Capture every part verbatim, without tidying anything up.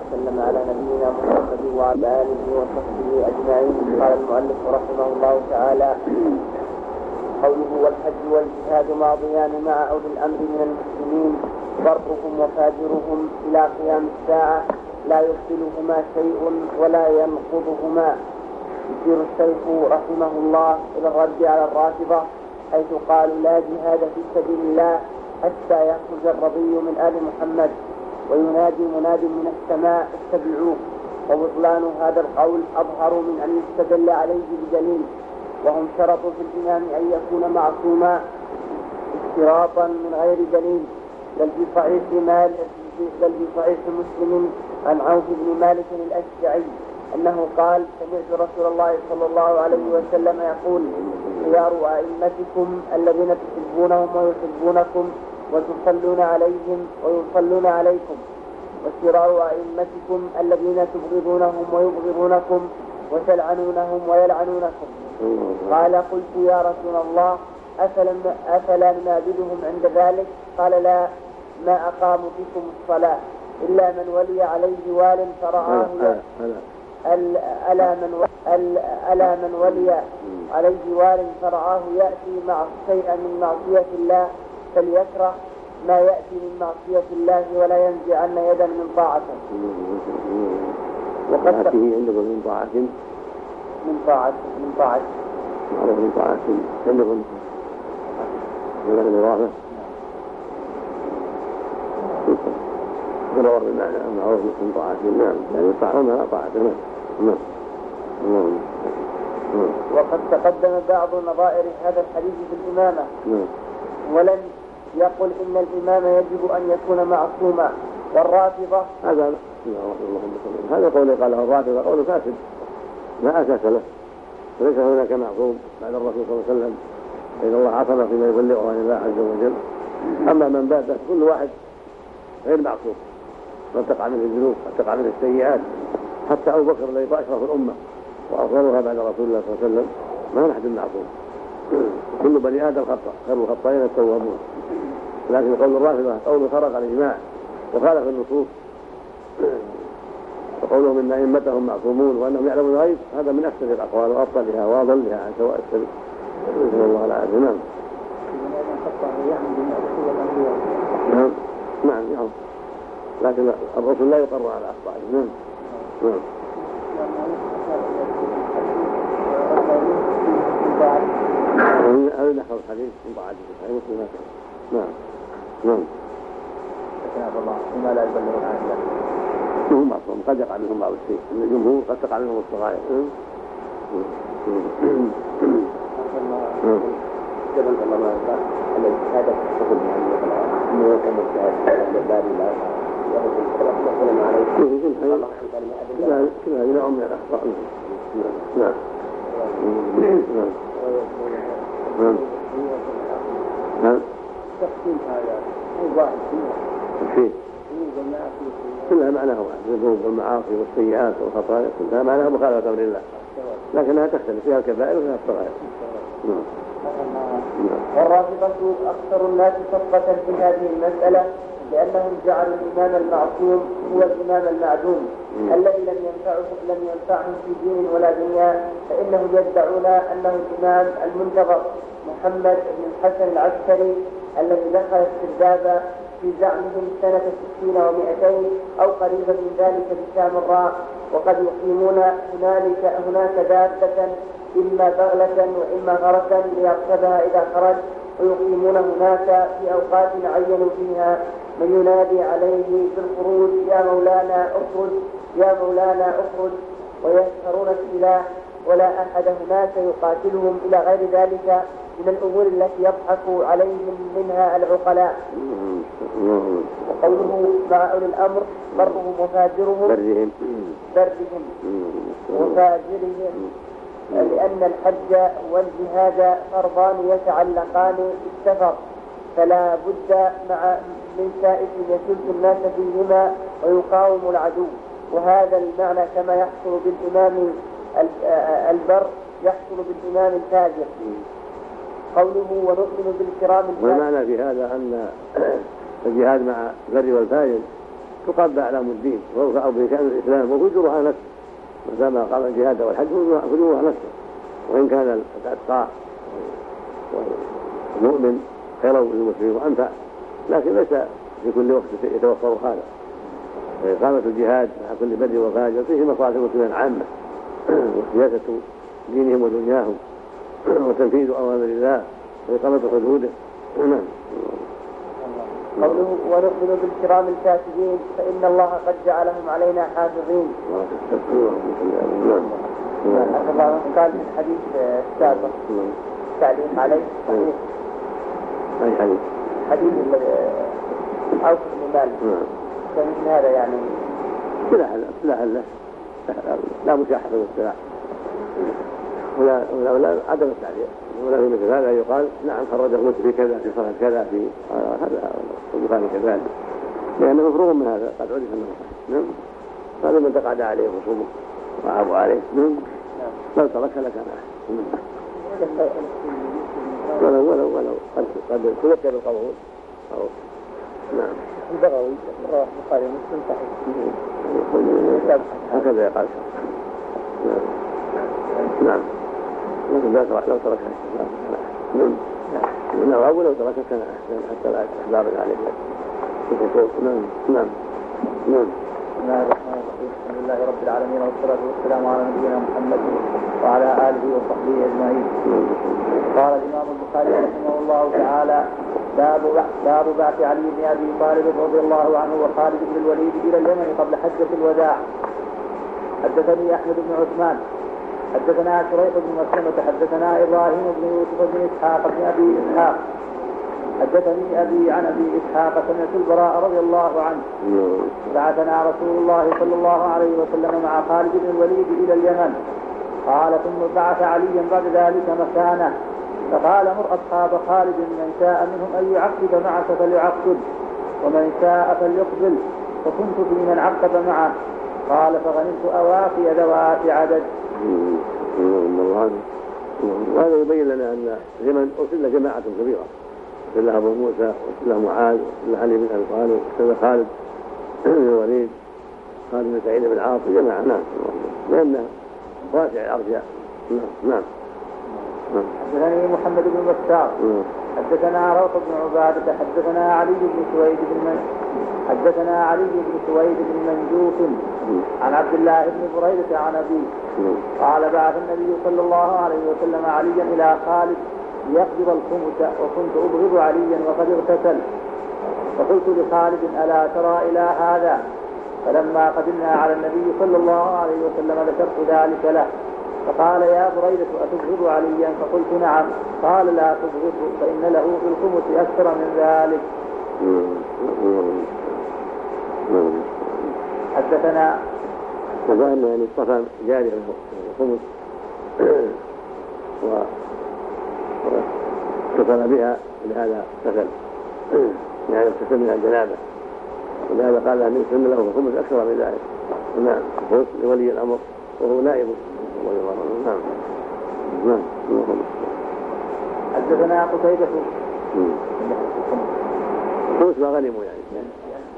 وسلم على نبينا محمد وعلى آله وصحبه أجمعين. قال المؤلف رحمه الله تعالى: قوله والحج والجهاد ماضيان مع أولي الأمر من المسلمين برهم وفاجرهم إلى قيام الساعة لا يبطلهما شيء ولا ينقضهما. يشير الشيخ رحمه الله إلى الرد على الرافضة حيث قالوا لا جهاد في سبيل الله حتى يخرج الرضي من آل محمد، وينادي مناد من السماء اتبعوه. وبطلان هذا القول أظهر من أن يستدل عليه بدليل، وهم شرطوا في الإمام أن يكون معصوما اشتراطا من غير دليل. بل في صحيح مال بل في صحيح مسلم عن عوف بن مالك الأشجعي أنه قال: سمعت رسول الله صلى الله عليه وسلم يقول: خيار أئمتكم الذين تحبونهم ويحبونكم وتصلون عليهم ويصلون عليكم، وشرار أئمتكم الذين تبغضونهم ويبغضونكم وتلعنونهم ويلعنونكم. قال: قلت يا رسول الله أفلا ننابذهم عند ذلك؟ قال: لا، ما أقاموا فيكم الصلاة إلا من ولي عليه وال فرعاه ألا من ألا من ولي عليه وال فرعاه يأتي مع شيئا من معصية الله فليكره ما يأتي من معصية الله ولا ينزعن يدا من طاعته. وقد تأتيه عندكم من طاعة من طاعة من طاعة معروف من طاعة عندكم من الإضافة ضرر بمعنى معروف من طاعة. نعم، يعني يطاعون لا طاعة. نعم. وقد تقدم بعض نظائر هذا الحديث في الإمامة، ولم يقل إن الإمام يجب أن يكون معصوما. والرافضة هذا هذا قول قاله الرافضة قول فاسد لا أساس له، وليس هناك معصوم بعد الرسول صلى الله عليه وسلم، فإن الله عصم فيما يبلغه عن الله عز وجل. أما من بعده كل واحد غير معصوم، من تقع منه الذنوب وتقع منه السيئات. حتى أبو بكر الذي أشرف الأمة وأفضلها بعد رسول الله صلى الله عليه وسلم ما نحد المعصوم، كل بني آدم خطأ، خير الخطائين التوابون. لكن قول الرافضة قول خرق الإجماع وخالف النصوص، وقولهم إن أئمتهم معصومون وأنهم يعلمون الغيب هذا من أفسد الأقوال وأبطلها وأضلها عن سواء السبيل. نسأل الله العافية. نعم نعم نعم نعم، لكن الرسول لا يقر على أخطائه. نعم نعم. هذا نحو الحديث من بعد صحيح مسلم. نعم نعم. سبحان الله وما لا يبلغ عن الله. هم معصوم، قد يقع منهم بعض الشيء، الجمهور قد تقع منهم الصغائر. جبل الله ما يقال الاجتهاد تقول يعني مثلا انه يكون اجتهاد للباري لا يقول السلام عليكم الله كلها كلها نوع من الاخطاء. نعم نعم نعم نعم. تقسيم هذا هو واحد فيه كلها معناها واحد، الذنوب والمعاصي والسيئات والخطايا كلها معناها مخالفة أمر الله، لكنها تختلف فيها الكبائر وفيها الصغائر. نعم. والرافضة أكثر الناس صفة في هذه المسألة لأنهم جعلوا الإمام المعصوم هو الإمام المعدوم الذي لم ينفعه لم ينفعهم في دين ولا دنيا، فإنهم يدعون أنه الإمام المنتظر محمد بن الحسن العسكري الذي دخل السرداب في زعمهم سنة ستين ومئتين أو قريبا من ذلك بالسامراء، وقد يقيمون هنالك هناك دابة إما بغلة وإما غرسا ليركبها إذا خرج، ويقيمون هناك في أوقات عينوا فيها من ينادي عليه بالخروج: يا مولانا اخرج يا مولانا اخرج، ويسهرون السلاح ولا أحد هناك يقاتلهم إلى غير ذلك من الأمور التي يضحك عليهم منها العقلاء. وقوله مع أولي الأمر برهم وفاجرهم برهم برهم وفاجرهم، لأن الحج والجهاد فرضان يتعلقان بالسفر، فلا بد مع من سائق يسلك الناس فيهما ويقاوم العدو. وهذا المعنى كما يحصل بالإمام البر يحصل بالإمام الفاجر. قوله ونؤمن بالكرام الفاجر، والمعنى في هذا أن الجهاد مع البر والفاجر تقام أعلام الدين ويرفع به شأن الإسلام وفجرها نفسه، متى ما قام الجهاد والحج فجرها نفسه، وإن كان الأتقى والمؤمن خير للمسلمين وأنفع، لكن ليس في كل وقت يتوفر هذا. إقامة الجهاد مع كل بر وفاجر فيه مصالح المسلمين عامة وسياسة دينهم ودنياهم وتنفيذ أوامر الله وإقامة حدوده. نعم. قوله ونخبر بالكرام الكاتبين فإن الله قد جعلهم علينا حافظين. نعم. الله قال في الحديث السابق تعليق عليه صحيح. أي حديث؟ حديث أوف بن مالك. فمن هذا يعني سلاح سلاح له لا مشاحة في السلاح ولا ولا ولا عدم التعليق، ولا في مثل هذا يقال نعم خرجه مسلم في كذا في صلاة كذا في هذا البخاري كذلك، لأنه مفروغ من هذا قد عرف أنه صحيح. نعم. هذا من تقعد عليه خصومه وعابوا عليه. نعم. لو ترك لكان أحسن. ولو ولو ولو قد قد تذكر القبول أو نعم. البغوي رواه البخاري ومسلم صحيح. هكذا يقال. نعم. لكن لو تركها نعم. نعم. أو لو تركها كان أحسن حتى لا تحضر عليه. نعم. نعم. نعم. بسم الله الرحمن الرحيم. الحمد لله رب العالمين والصلاة والسلام على نبينا محمد وعلى آله وصحبه أجمعين. قال الإمام البخاري رحمه الله تعالى: باب باب بعث علي بن أبي طالب رضي الله عنه وخالد بن الوليد إلى اليمن قبل حجة الوداع. حدثني أحمد بن عثمان حدثنا شريح بن مسلمة حدثنا إبراهيم بن يوسف بن إسحاق بن أبي إسحاق حدثني أبي عن أبي إسحاق سمعت البراء رضي الله عنه بعثنا رسول الله صلى الله عليه وسلم مع خالد بن الوليد إلى اليمن. قال ثم بعث عليا بعد ذلك مكانه فقال مر أصحاب خالد من شاء منهم أن يعقد معك فليعقد ومن شاء فليقبل، فكنت في من عقد معه. قال فغنمت أواقي ذوات عدد. وهذا يبين لنا أن اليمن أرسل جماعة كبيرة، أرسل أبو موسى وأرسل معاذ وأرسل علي بن أبي طالب وأرسل خالد بن الوليد خالد بن سعيد بن العاص جماعة. نعم. لأنه واسع الأرجاء. نعم. حدثني محمد بن بشار حدثنا روح بن عبادة حدثنا علي بن سويد بن حدثنا علي بن سويد بن منجوف عن عبد الله بن بريدة عن أبيه قال بعث النبي صلى الله عليه وسلم عليا إلى خالد ليقبض الخمس وكنت أبغض عليا وقد اغتسل، فقلت لخالد ألا ترى إلى هذا؟ فلما قدمنا على النبي صلى الله عليه وسلم ذكرت ذلك له فقال يا بريدة أتبغض عليا؟ فقلت نعم. قال لا تبغضه فإن له في الخمس أكثر من ذلك. حدثنا وظن أن اصطفى جاري الخمس واتصل بها لهذا اغتسل يعني اغتسل من الجنابة، ولهذا قال أن يسلم له الخمس أكثر من ذلك. نعم. الخمس لولي الأمر وهو نائب. نعم. نعم. حدثنا قتيبة خمس ما غنموا يعني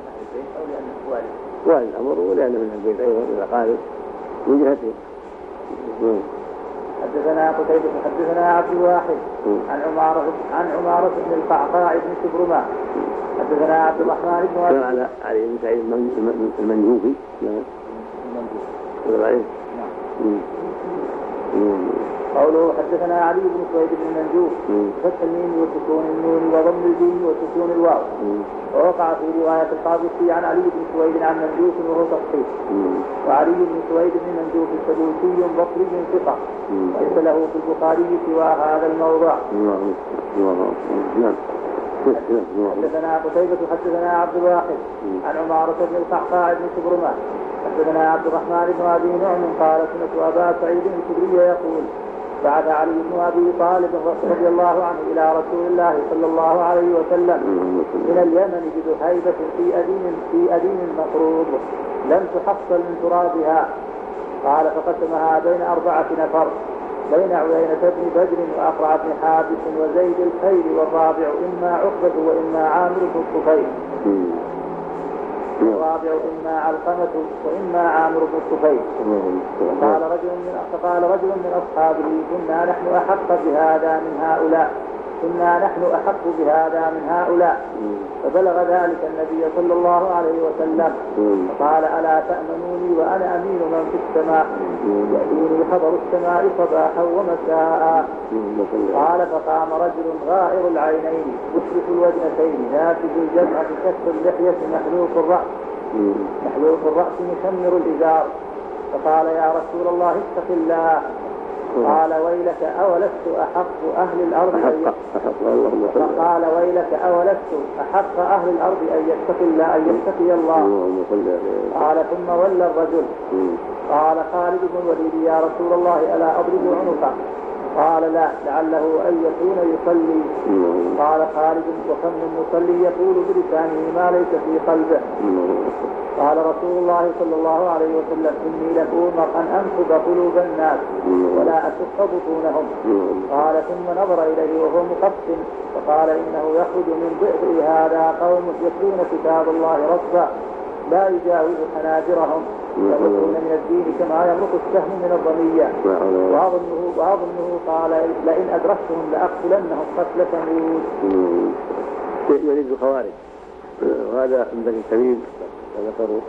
والد الأمر ولأنه من البيت أيضا إذا قال من جهته. حدثنا قتيبة حدثنا عبد الواحد عن عمارة عن عمارة بن القعقاع بن شبرمة حدثنا عبد الرحمن بن كان على علي بن سعيد المنجوفي. نعم. قوله حدثنا علي بن سويد بن منجوف فتح الميم وسكون النون وضم الجيم وسكون الواو، ووقع في رواية القابسي عن علي بن سويد عن منجوف وهو تصحيح. وعلي بن سويد بن منجوف سدوسي بصري ثقة ليس له في البخاري سوى هذا الموضع. حدثنا قتيبة حدثنا عبد الواحد عن عمارة بن القعقاع بن شبرمة حدثنا عبد الرحمن بن أبي نعم قال سمعت أبا سعيد الخدري يقول بعث علي بن أبي طالب رضي الله عنه إلى رسول الله صلى الله عليه وسلم من اليمن بذهيبة في أدين في أدين مقروض لم تحصل من ترابها. قال فقسمها بين أربعة نفر بين عيينة بن بدر وأقرع بن حابس وزيد الخيل والرابع إما عقبة وإما عامر بن الطفيل. والرابع إما علقمة وإما عامر بن الطفيل. فقال رجل من فقال رجل من أصحابه كنا نحن أحق بهذا من هؤلاء كنا نحن أحق بهذا من هؤلاء فبلغ ذلك النبي صلى الله عليه وسلم فقال ألا تأمنوني وأنا أمين من في السماء يأتيني خبر السماء صباحا ومساء. قال فقام رجل غائر العينين مشرف الوجنتين نافذ الجبهة كف اللحية محلوق الرأس محلوق الرأس مشمر الإزار فقال يا رسول الله اتق الله. قال ويلك أولست أحق أهل الأرض أن فقال ويلك أولست أحق أهل الأرض أن يتقي الله أن يتقي الله. قال ثم ولى الرجل. قال خالد بن الوليد يا رسول الله ألا أضرب عنقه؟ قال لا لعله أن يكون يصلي. قال خالد وكم من مصلي يقول بلسانه ما ليس في قلبه. قال رسول الله صلى الله عليه وسلم إني لأؤمر أن أنقض قلوب الناس ولا أشق بطونهم. قال ثم نظر إليه وهو مقسم فقال إنه يخرج من ضئضئ هذا قوم يتلون كتاب الله رصدا لا يجاوز حناجرهم يمرقون من الدين كما يمرق السهم من الرمية. وأظنه, وأظنه قال لئن أدركتهم لأقتلنهم قتل ثمود. يريد الخوارج وهذا من بني تميم ذكروا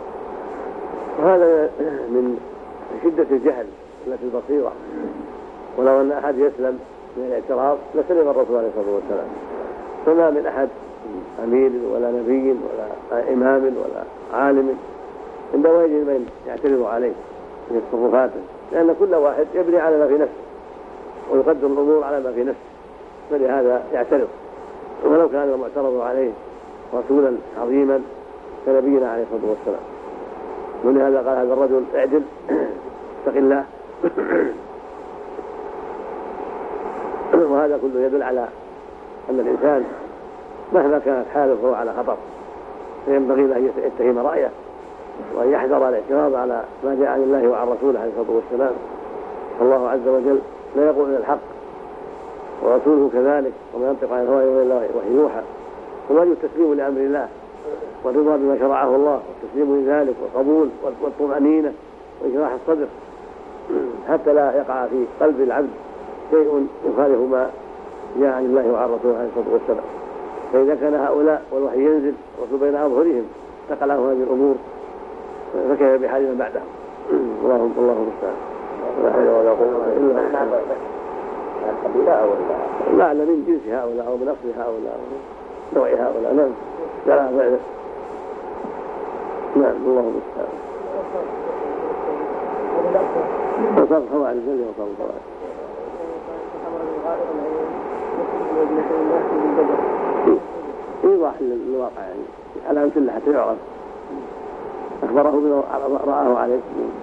وهذا من شدة الجهل التي البصيرة ولو أن أحد يسلم من الاعتراض لسلم الرسول عليه الصلاة والسلام. فما من أحد أمير ولا نبي ولا إمام ولا عالم عندما يجد من يعترض عليه من تصرفاته لأن كل واحد يبني على ما في نفسه ويقدر الأمور على ما في نفسه فلهذا يعترض ولو كان المعترض عليه رسولا عظيما كنبينا عليه الصلاة والسلام. ولهذا قال هذا الرجل اعدل اتق الله. وهذا كله يدل على أن الإنسان مهما كانت حاله فهو على خطر فينبغي له أن يتهم رأيه وأن يحذر الاعتراض على ما جاء عن الله وعن رسوله عليه الصلاة والسلام. الله عز وجل لا يقول إلا الحق ورسوله كذلك وما ينطق عن الهوى إلا وحي يوحى. والواجب التسليم لأمر الله والرضا بما شرعه الله والتسليم لذلك والقبول والطمأنينة وإشراح الصدر حتى لا يقع في قلب العبد شيء يخالف ما جاء عن الله وعن رسوله عليه الصلاة والسلام. فإذا كان هؤلاء والوحي ينزل والرسول بين أظهرهم تقل عنه هذه الأمور فكيف بحال من بعدهم. اللهم الله المستعان. لا حول ولا قوة إلا بالله. لا لا من جنس هؤلاء أو من أصل هؤلاء نوع هؤلاء. نعم لا لا نعم الله المستعان. وصار خوارج الجنة وصار خوارج. إيضاح للواقع يعني على أمثلة حتى يعرف أخبره بما رآه عليه.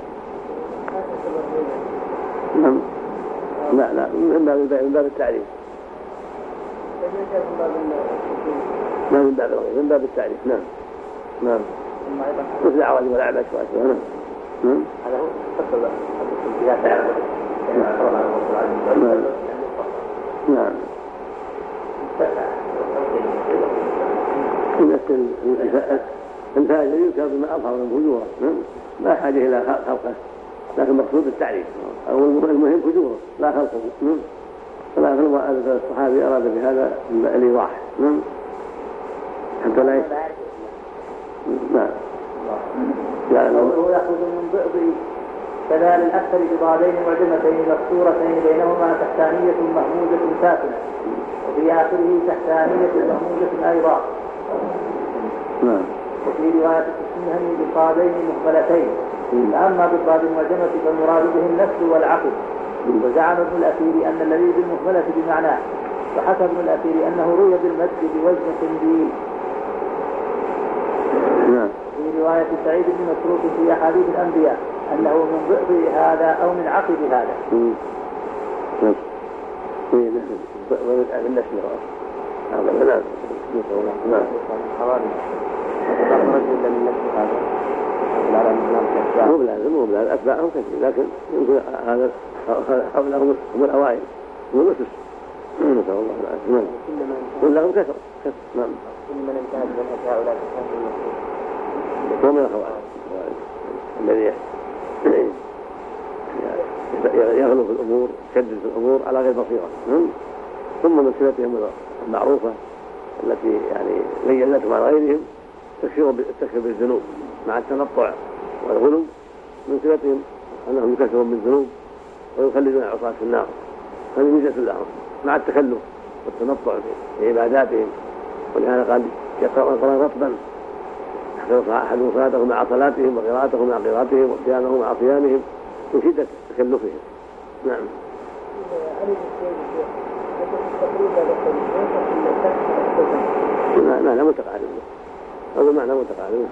نعم لا لا من باب التعريف ما من باب الغيب من باب التعريف. نعم نعم مثل عوالي والأعمش وأشبه. نعم هذا هو فصل الجهات نعم نعم الفاعل يذكر بما أظهر من فجوره لا حاجة إلى خلقه لكن مقصود التعريف أو المهم فجوره لا خلقه. فلا الصحابي أراد بهذا الإيضاح حتى لا نعم قوله يخرج من ضئض كذا للأكثر بضادين معجمتين مكسورتين بينهما تحتانية مهموزة ساكنة وفي آخره تحتانية مهموزة أيضا. وفي رواية السمهني بضادين مقبلتين. فأما بالضاد المعجمة فالمراد به النفس والعقل. وزعم ابن الأثير أن الذي بالمهملة بمعناه وحكى ابن الأثير أنه روي بالمد بوزن قنديل. في رواية سعيد بن مسروق في أحاديث الأنبياء أنه من ضئض هذا أو من عقب هذا. مو بلازم مو بلازم أتباعهم كثير لكن يمكن هذا حولهم هم الأوائل والأسس. نسأل الله العافية. كلهم كثر كثر. نعم. كل من انتهت من هؤلاء هو من الخوارج الذي يغلو في الأمور يشدد في الأمور على غير بصيرة. ثم من صفتهم المعروفة التي يعني لينتهم على غيرهم تكفر بالذنوب مع التنطع والغلو. من صفتهم أنهم يكفرون بالذنوب ويخلدون العصاة في النار، هذه ميزة لهم مع التكلف والتنطع في عباداتهم. ولهذا قال يقرأ القرآن رطبا أحدهم صلاته مع صلاتهم وقراءته مع قراءتهم وصيامه مع صيامهم من شدة تكلفهم. نعم. معنى متقارب، هذا معنى متقارب.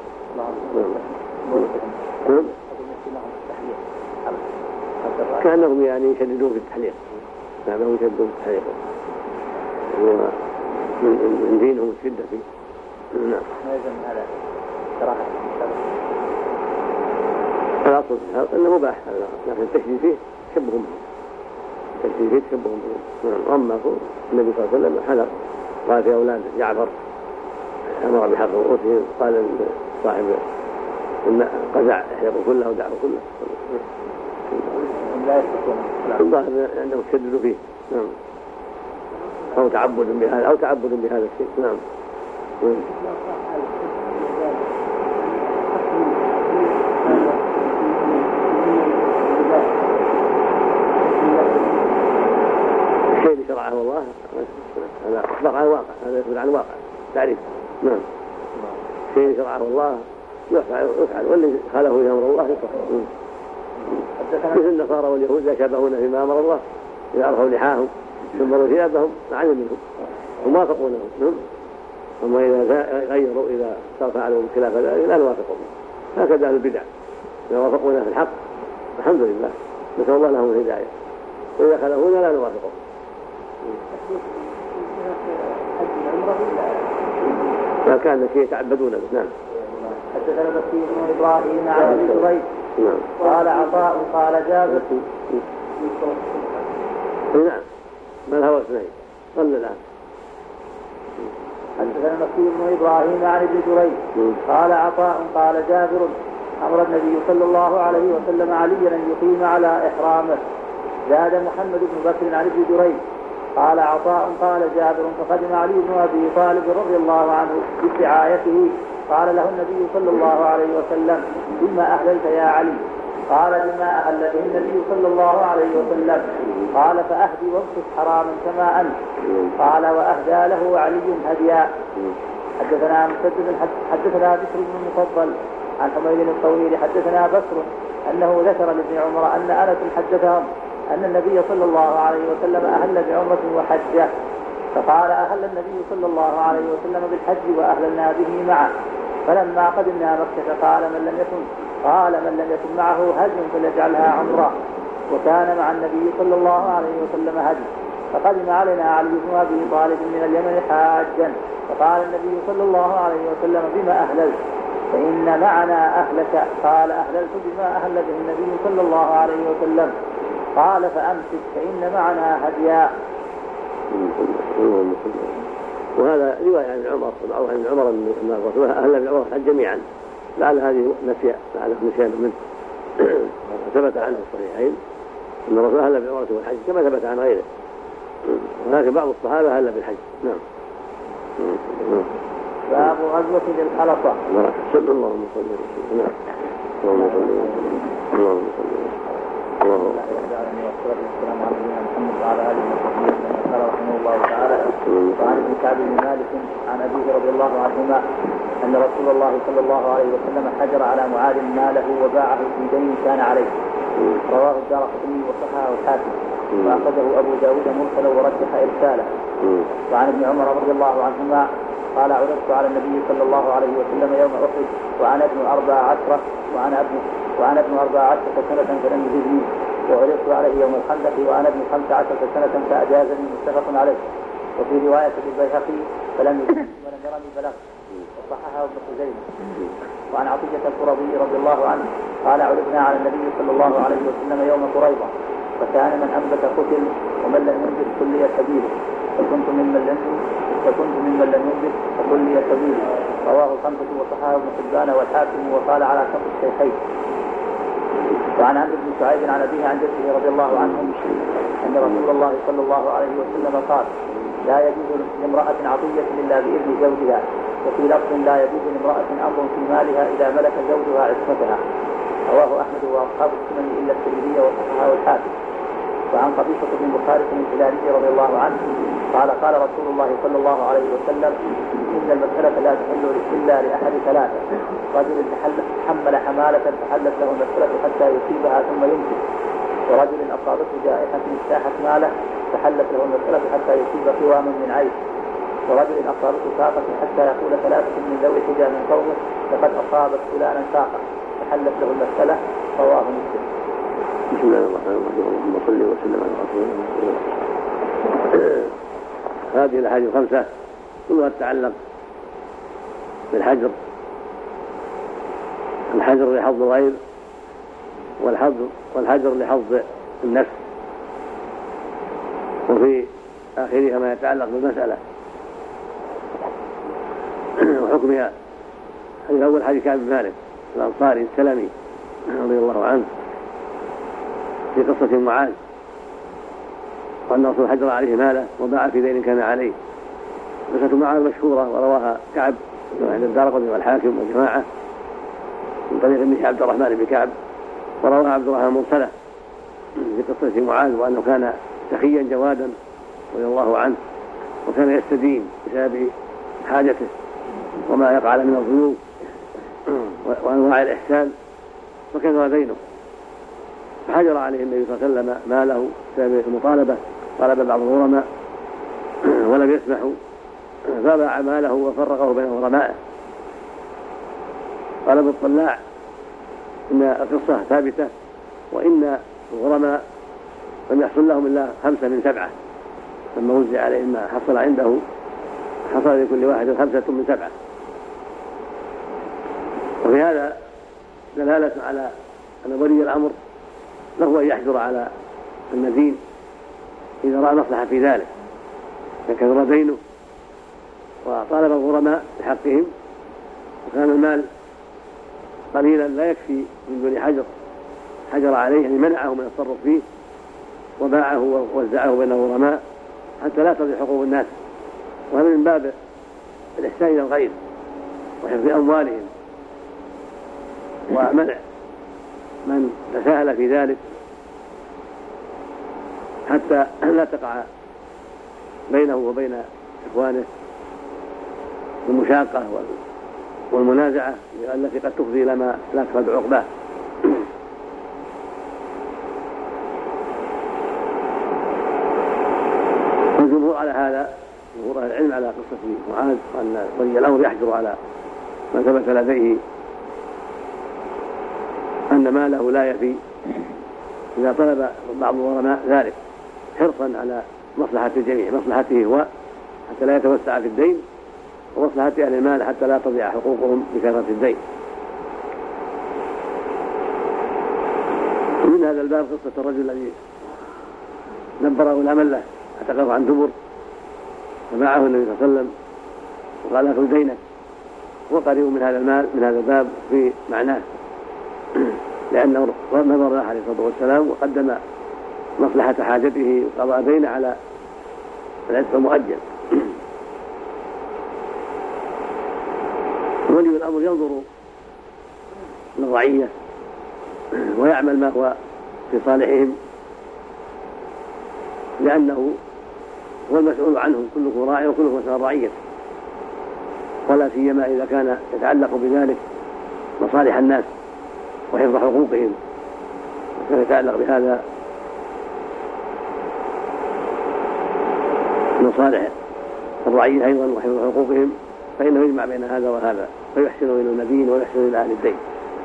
كأنهم يعني يشددون في التحليق، كأنهم يشددون في التحليق ومن دينهم الشدة فيه. نعم. ما يلزم هذا كراهة الأصل أنه مباح، لكن التشديد فيه تشبههم التشديد فيه تشبههم نعم. أما النبي صلى الله عليه وسلم حلق، قال في أولاد جعفر أمر بحق رؤوسهم، قال صاحب قزع يحلق كله ودعه كله لا يستطيعون الظاهر أنه تشدد فيه. نعم. أو تعبد بهذا أو تعبد بهذا الشيء. نعم. الشيء اللي شرعه الله هذا أخبر عن الواقع، هذا يخبر عن الواقع تعريف. نعم. الشيء اللي شرعه الله يفعل يفعل واللي خالفه أمر الله يفعل. مثل النصارى واليهود لا شبهون فيما أمر الله، إذا أرخوا لحاهم ثمروا ثيابهم معلم منهم وما وافقونهم. أما إذا غيروا إذا صار فعلوا خلاف ذلك لا نوافقهم. هكذا أهل البدع إذا وافقونا في الحق الحمد لله نسأل الله لهم الهداية، وإذا خالفونا لا نوافقهم. ما كان شيء يتعبدون به. نعم. حدثنا بكير بن إبراهيم عن أبي جريج قال عطاء قال جابر. نعم. ما الهوى اثنين صلى الآن. حدثنا بكير بن إبراهيم عن أبي جريج قال عطاء قال جابر أمر النبي صلى الله عليه وسلم عليا أن يقيم على إحرامه. زاد محمد بن بكر عن أبي جريج قال عطاء قال جابر فقدم علي بن أبي طالب رضي الله عنه بسعايته قال له النبي صلى الله عليه وسلم بما أهللت يا علي؟ قال بما أهل به النبي صلى الله عليه وسلم. قال فأهدي وامسك حراما كما أنت. قال وأهدى له علي هديا. حدثنا مسدد حدثنا بشر بن المفضل عن حميد الطويل حدثنا بكر أنه ذكر لابن عمر أن أنس حدثهم أن النبي صلى الله عليه وسلم أهل بعمرة وحجة، فقال أهل النبي صلى الله عليه وسلم بالحج وأهلنا به معه. فلما قدمنا مكة قال من لم يكن قال من لم يكن معه هدي فليجعلها عمرة، وكان مع النبي صلى الله عليه وسلم هدي. فقدم علينا علي بن أبي طالب من اليمن حاجا، فقال النبي صلى الله عليه وسلم بما أهللت؟ فإن معنا أهلك. قال أهللت بما أهل به النبي صلى الله عليه وسلم. قال فأمسك فإن معنا هديا. وهذا رواية عن عمر ومعروف عن عمر أن الرسول أهل بعمرة الحج جميعا، لعل هذه نسيان لعل نسيان منه. ثبت عنه الصحيحين أن الرسول أهل بعمرة والحج كما ثبت عن غيره، ولكن بعض الصحابة أهل بالحج. نعم. باب غزوة ذي الحلقة. صلى الله عليه وسلم. نعم. اللهم صل وسلم. اللهم صل وسلم. الله والسلام على نبينا محمد وعلى آله وصحبه وسلم. قال رحمه الله تعالى وعن ابن كعب بن مالك عن أبيه رضي الله عنهما أن رسول الله صلى الله عليه وسلم حجر على معاذ ماله وباعه في دين كان عليه. رواه الدارقطني وصححه الحاكم وأخذه أبو داود مرسلا ورجح إرساله. وعن ابن عمر رضي الله عنهما قال عرضت على النبي صلى الله عليه وسلم يوم أحد وأنا ابن أربع عشرة وأنا ابن وأنا ابن أربع عشرة سنة فلم يجزني، وعرضت عليه يوم الخندق وأنا ابن خمس عشرة سنة فأجازني، متفق عليه. وفي رواية البيهقي فلم يجزني ولم يرني بلغت، وصححه ابن خزيمة. وعن عطية القرظي رضي الله عنه قال عرضنا على النبي صلى الله عليه وسلم يوم قريظة فكان من أنبت قتل ومن لم ينبت كلي سبيله، فكنت ممن لم فكنت ممن لم ينجز فقل لي سبيل. رواه الخمسة وصححه ابن حبان والحاكم وقال على شرط الشيخين. وعن عمرو بن شعيب عن أبيه عن جده رضي الله عنه أن رسول الله صلى الله عليه وسلم قال: لا يجوز لامرأة عطية إلا بإذن زوجها. وفي لفظ: لا يجوز لامرأة أمر في مالها إذا ملك زوجها عصمتها. رواه أحمد وأصحاب السنن إلا الترمذي وصححه الحاكم. وعن قبيصة بن بخاري الهلالي رضي الله عنه قال: قال رسول الله صلى الله عليه وسلم: إن المسألة لا تحل إلا لأحد ثلاثة: رجل تحمل حمالة فحلت له المسألة حتى يصيبها ثم يمسك، ورجل أصابته جائحة اجتاحت ماله فحلت له المسألة حتى يصيب قواما من عيش، ورجل أصابته ساقة حتى يقول ثلاثة من ذوي حجى من قومه: لقد أصابت فلانا ساقة فحلت له المسألة. رواه مسلم. بسم الله الرحمن الرحيم. اللهم صل وسلم على رسول الله. هذه الاحاديث الخمسه كلها تتعلق بالحجر، الحجر لحظ الغير، والحجر والحجر لحظ النفس، وفي اخرها ما يتعلق بالمساله وحكمها. الحديث الاول حديث كعب بن مالك الانصاري السلمي رضي الله عنه في قصة معاذ، وأن الرسول حجر عليه ماله وباع في دين كان عليه. قصة معاذ مشهورة ورواها كعب عند الدارقطني والحاكم وجماعة من طريق ابن عبد الرحمن بن كعب، ورواها عبد الرحمن مرسلة في قصة معاذ، وأنه كان سخيا جوادا رضي الله عنه، وكان يستدين بسبب حاجته وما يقع من الضيوف وأنواع الإحسان، وكان دينه. فحجر عليه النبي صلى الله عليه وسلم ماله بسبب المطالبة، طلب بعض الغرماء ولم يسمحوا، فباع ماله وفرقه بين غرمائه. قال ابن الطلاع إن القصة ثابتة، وإن الغرماء لم يحصل لهم إلا خمسة من سبعة، لما وزع عليهم ما حصل عنده حصل لكل واحد خمسة من سبعة. وفي هذا دلالة على أن ولي الأمر له أن يحجر على المدين إذا رأى مصلحة في ذلك، فكثر دينه وطالب الغرماء بحقهم، وكان المال قليلا لا يكفي من دون حجر، حجر عليه يعني منعه من التصرف فيه وباعه ووزعه بين الغرماء حتى لا تضيع حقوق الناس. وهذا من باب الإحسان إلى الغير وحفظ أموالهم ومنع من تساهل في ذلك حتى لا تقع بينه وبين إخوانه المشاقة والمنازعة التي قد تفضي إلى ما لا تفض عقباه. والجمهور على هذا، جمهور أهل العلم على قصة معاذ، وأن ولي الأمر يحجر على ما ثبت لديه أن ماله لا يفي إذا طلب بعض الغرماء ذلك، حرصا على مصلحة الجميع، مصلحته هو حتى لا يتوسع في الدين، ومصلحة أهل المال حتى لا تضيع حقوقهم بكثرة الدين. ومن هذا الباب قصة الرجل الذي نبره الأملة اعتقه عن دبر، فباعه النبي صلى الله عليه وسلم وقال: أكل دينك. وقريب من هذا المال من هذا الباب في معناه، لأنه نظر عليه الصلاة والسلام وقدم مصلحة حاجته وقضاء دينه على العتق المؤجل. ولي الأمر ينظر للرعية ويعمل ما هو في صالحهم، لأنه هو المسؤول عنهم، كلكم راعي وكلكم مسؤول عن رعيته، ولا سيما إذا كان يتعلق بذلك مصالح الناس وحفظ حقوقهم، وكان يتعلق بهذا مصالح الرعية أيضا وحفظ حقوقهم، فإنه يجمع بين هذا وهذا، فيحسن إلى المدين ويحسن إلى أهل الدين.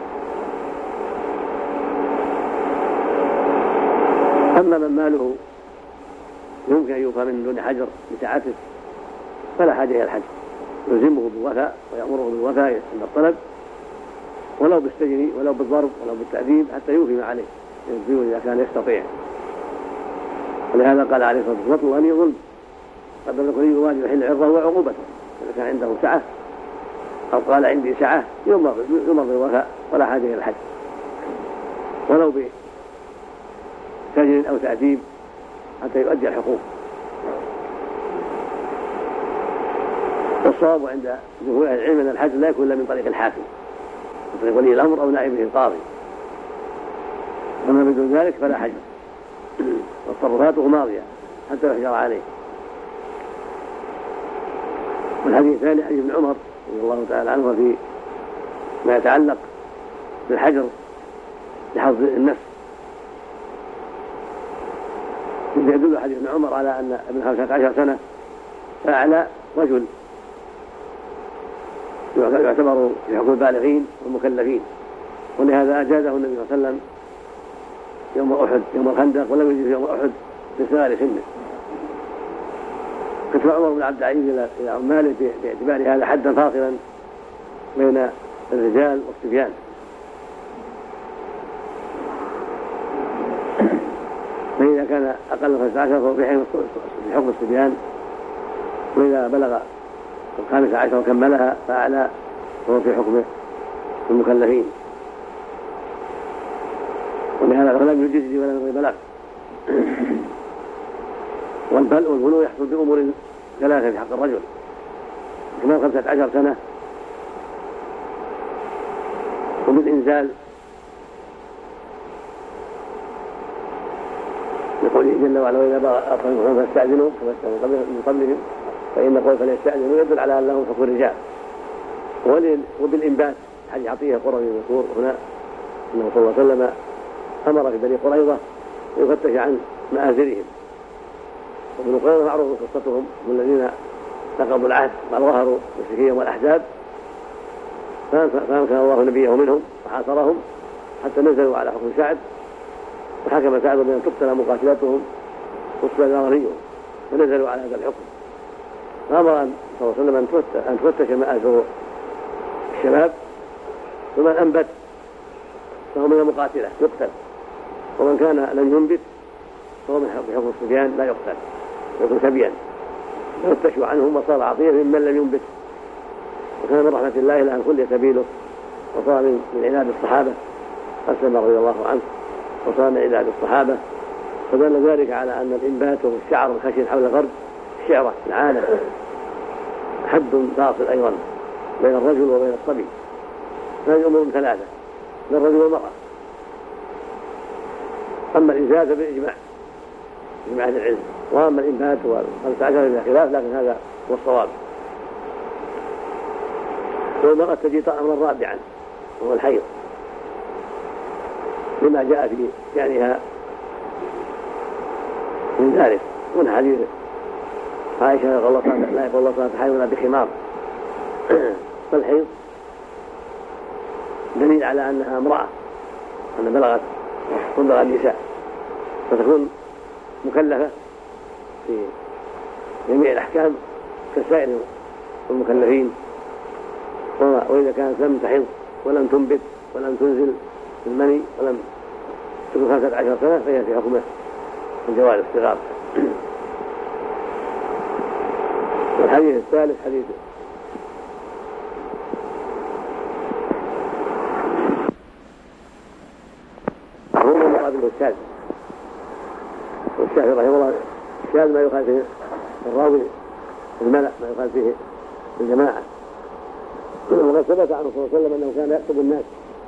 أما من ماله يمكن أن يوفى من دون حجر بسعته فلا حاجة إلى الحجر، يلزمه بالوفاء ويأمره بالوفاء عند الطلب، ولو بالسجن ولو بالضرب ولو بالتأديب حتى يوفي ما عليه يجزيه إذا كان يستطيع. ولهذا قال عليه الصلاة والسلام: واطلب أني ظلم، قدر يكون يريد واجب يحل عرضه وعقوبته. إذا كان عنده سعة أو قال عندي سعة يمر بالوفاء ولا حاجة إلى الحج، ولو بسجن أو تأديب حتى يؤدي الحقوق. والصواب عند جمهور أهل العلم أن الحج لا يكون إلا من طريق الحاكم، من طريق ولي الأمر أو نائبه القاضي، وما بدون ذلك فلا حج، وتصرفاته ماضية حتى يحجر عليه. والحديث الثاني حديث ابن عمر رضي الله تعالى عنه في ما يتعلق بالحجر لحظ النفس، يدل حديث ابن عمر على أن ابن خمسة عشر سنة فأعلى رجل يعتبر في حكم البالغين والمكلفين، ولهذا أجازه النبي صلى الله عليه وسلم يوم أحد يوم الخندق، ولم يجد يوم أحد لصغار سنه. كتب عمر بن عبد العزيز إلى عماله باعتبار هذا حدا فاصلا بين الرجال والصبيان، فإذا كان أقل من خمسة عشر فهو في حكم الصبيان، وإذا بلغ الخامسة عشر وكملها فأعلى فهو في حكم المكلفين. ولهذا لم يجزي ولا من بلغ. والبلء والبلوغ يحصل بأمور ثلاثة في حق الرجل: كمان خمسة عشر سنة، وبالإنزال يقول جل وعلا: وإذا بلغ الأطفال فاستأذنوا من قبلهم فإن قول فليستأذنوا يدل على أنهم حكم الرجال. وبالإنبات حديث عطية قرظي المذكور هنا أنه صلى الله عليه وسلم أمر في بني قريظة يفتش عن مآثرهم، وابن قريظة معروف قصتهم من الذين نقضوا العهد وظهروا مشركين والأحزاب، فأمكن الله نبيه منهم وحاصرهم حتى نزلوا على حكم سعد، وحكم سعد بأن تقتل مقاتلتهم وتصل ضرريهم، فنزلوا على هذا الحكم. فأمر صلى الله عليه وسلم أن تفتش مآثر الشباب، ومن أنبت فهو من المقاتلة يقتل، ومن كان لم ينبت فهو من حكم الصبيان لا يقتل يكون سبيا. ففتشوا عنهم وصار عطية ممن لم ينبت، وكان من رحمة الله لأن كل سبيله، وصار من عناد الصحابة أسلم رضي الله عنه، وصار من عناد الصحابة. فدل ذلك على أن الإنبات والشعر الخشن حول الغرب الشعرة العالم حد فاصل أيضا بين الرجل وبين الصبي. هذه أمور ثلاثة للرجل والمرأة. أما الإنزال فبالإجماع إجماع أهل العلم، وأما الإنبات والخمسة عشر إلى خلاف، لكن هذا هو الصواب. والمرأة تجي أمرا رابعا وهو الحيض، لما جاء في شأنها من ذلك من حديث عائشة لا يقول الله صلاة حيض ولا بخمار. فالحيض دليل على أنها امرأة، أن بلغت بلغ النساء، فتكون مكلفة في جميع الأحكام كسائر المكلفين. وإذا كانت لم تحض ولم تنبت ولم تنزل المني ولم تكون خمسة عشر سنة فهي في حكمه من جواز الصغار. والحديث الثالث حديث هو مقابله الشاذ، والشافعي رحمه الله الشاذ ما يقال فيه الراوي الملأ، ما يقال فيه الجماعة. وقد ثبت عنه صلى الله عليه وسلم أنه كان يكتب الناس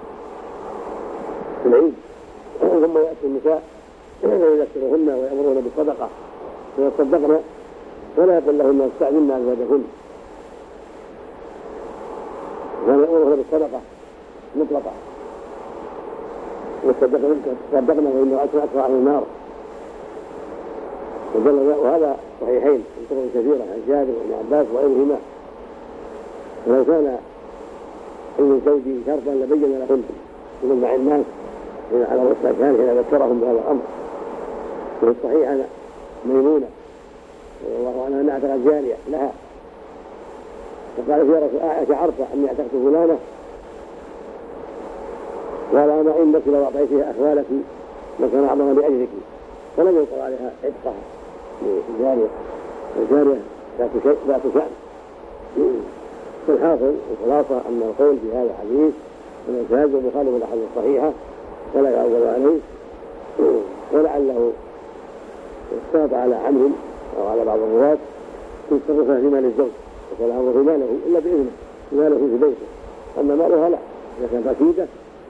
في العيد ثم يأتي النساء ويذكرهن ويأمرهن بالصدقة ويتصدقن، ولا يقول لهن استأذن أزواجكن، كان يأمرهن بالصدقة مطلقة وتصدقن فإنه أسرع عن النار. وهذا صحيحين من طرق كثيرة عن جابر وابن عباس وغيرهما. ولو كان ابن زوجي شرطا لبين لهن يجمع الناس على الرسالة حين ذكرهم بهذا الأمر. وفي الصحيح أن ميمونة رضي الله عنها أنها اعتقت جارية لها، فقالت يا رسول الله أشعرت أني اعتقت فلانة؟ قال أما إنك لو أعطيتها أخوالك لكان أعظم لأجلك، فلم يقل عليها عتقها لجارية والجارية ذات شأن. فالحاصل الخلاصة أن القول في هذا الحديث أن الشاذ مخالف الأحاديث الصحيحة ولا يعول عليه، ولعله اشترط على عمرو أو على بعض الرواة يتصرف في مال الزوج وقال عمرو في ماله إلا بإذنه، ماله في بيته، أما مالها لا، إذا كانت رشيدة